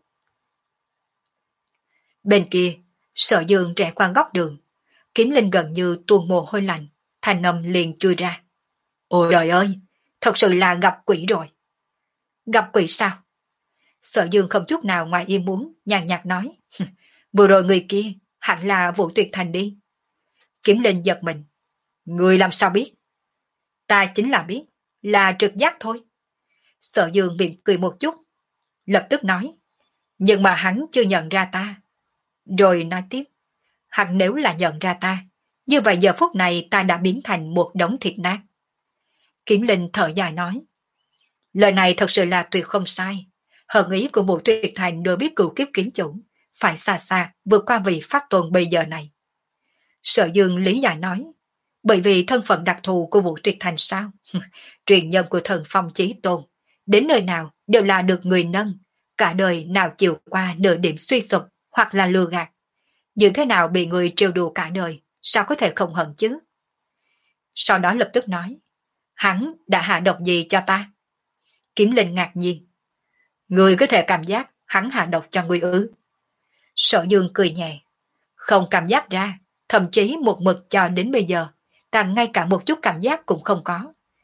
S1: Bên kia, Sở Dương rẽ qua góc đường, Kiếm Linh gần như tuôn mồ hôi lạnh, thanh âm liền chui ra. Ôi trời ơi, thật sự là gặp quỷ rồi. Gặp quỷ sao? Sở Dương không chút nào ngoài ý muốn, nhàn nhạt nói. Vừa rồi người kia, hẳn là Vũ Tuyệt Thành đi. Kiếm Linh giật mình. Người làm sao biết? Ta chính là biết, là trực giác thôi. Sở Dương mỉm cười một chút, lập tức nói. Nhưng mà hắn chưa nhận ra ta. Rồi nói tiếp. Hắn nếu là nhận ra ta, như vậy giờ phút này ta đã biến thành một đống thịt nát. Kiếm Linh thở dài nói. Lời này thật sự là tuyệt không sai. Hận ý của Vũ Tuyệt Thành đối với cửu kiếp kiếm chủ phải xa xa vượt qua vị pháp tôn bây giờ này. Sở Dương lý giải nói. Bởi vì thân phận đặc thù của Vũ Tuyệt Thành sao? Truyền nhân của thần phong chí tôn, đến nơi nào đều là được người nâng, cả đời nào chịu qua nửa điểm suy sụp hoặc là lừa gạt. Như thế nào bị người trêu đùa cả đời, sao có thể không hận chứ? Sau đó lập tức nói, hắn đã hạ độc gì cho ta? Kiếm Linh ngạc nhiên. Người có thể cảm giác hắn hạ độc cho người ư? Sở Dương cười nhẹ. Không cảm giác ra, thậm chí một mực cho đến bây giờ, ta ngay cả một chút cảm giác cũng không có.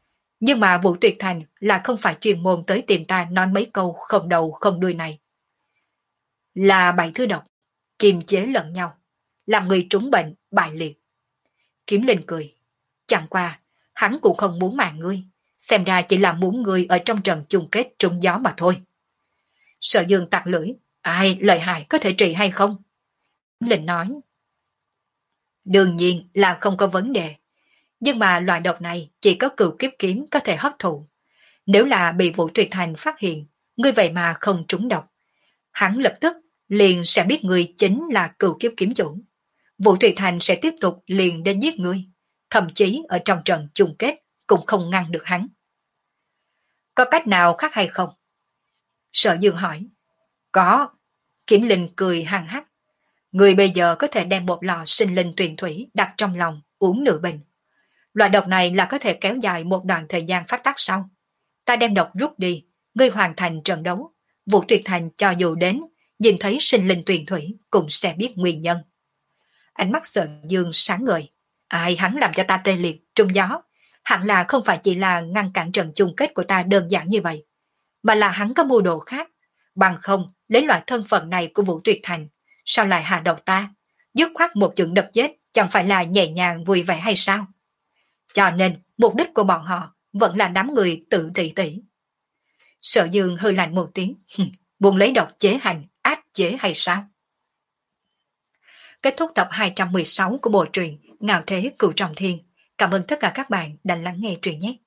S1: Nhưng mà Vũ Tuyệt Thành là không phải chuyên môn tới tìm ta nói mấy câu không đầu không đuôi này. Là bảy thứ độc, kiềm chế lẫn nhau, làm người trúng bệnh, bại liệt. Kiếm Linh cười. Chẳng qua, hắn cũng không muốn mạng ngươi, xem ra chỉ là muốn ngươi ở trong trận chung kết trúng gió mà thôi. Sở Dương tặc lưỡi, ai lợi hại có thể trị hay không? Kiếm Linh nói. Đương nhiên là không có vấn đề, nhưng mà loại độc này chỉ có cửu kiếp kiếm có thể hấp thụ. Nếu là bị Vũ Tuyệt Thành phát hiện, ngươi vậy mà không trúng độc, hắn lập tức liền sẽ biết ngươi chính là cửu kiếp kiếm chủ. Vũ Tuyệt Thành sẽ tiếp tục liền đến giết ngươi, thậm chí ở trong trận chung kết cũng không ngăn được hắn. Có cách nào khác hay không? Sở Dương hỏi. Có. Kiếm Linh cười hằng hắc. Người bây giờ có thể đem một lọ sinh linh tuyền thủy đặt trong lòng, uống nửa bình. Loại độc này là có thể kéo dài một đoạn thời gian phát tác sau. Ta đem độc rút đi, ngươi hoàn thành trận đấu. Vũ Tuyệt Thành cho dù đến, nhìn thấy sinh linh tuyền thủy cũng sẽ biết nguyên nhân. Ánh mắt Sở Dương sáng ngời. Ai hắn làm cho ta tê liệt, trung gió. Hẳn là không phải chỉ là ngăn cản trận chung kết của ta đơn giản như vậy, mà là hắn có mưu đồ khác. Bằng không, lấy loại thân phận này của Vũ Tuyệt Thành, sao lại hạ độc ta? Dứt khoát một trận đập chết, chẳng phải là nhẹ nhàng vui vẻ hay sao? Cho nên, mục đích của bọn họ vẫn là đám người tự tỷ tỷ. Sở Dương hơi lạnh một tiếng, muốn lấy độc chế hành, áp chế hay sao? Kết thúc tập hai trăm mười sáu của bộ truyện Ngạo Thế Cửu Trọng Thiên. Cảm ơn tất cả các bạn đã lắng nghe truyện nhé.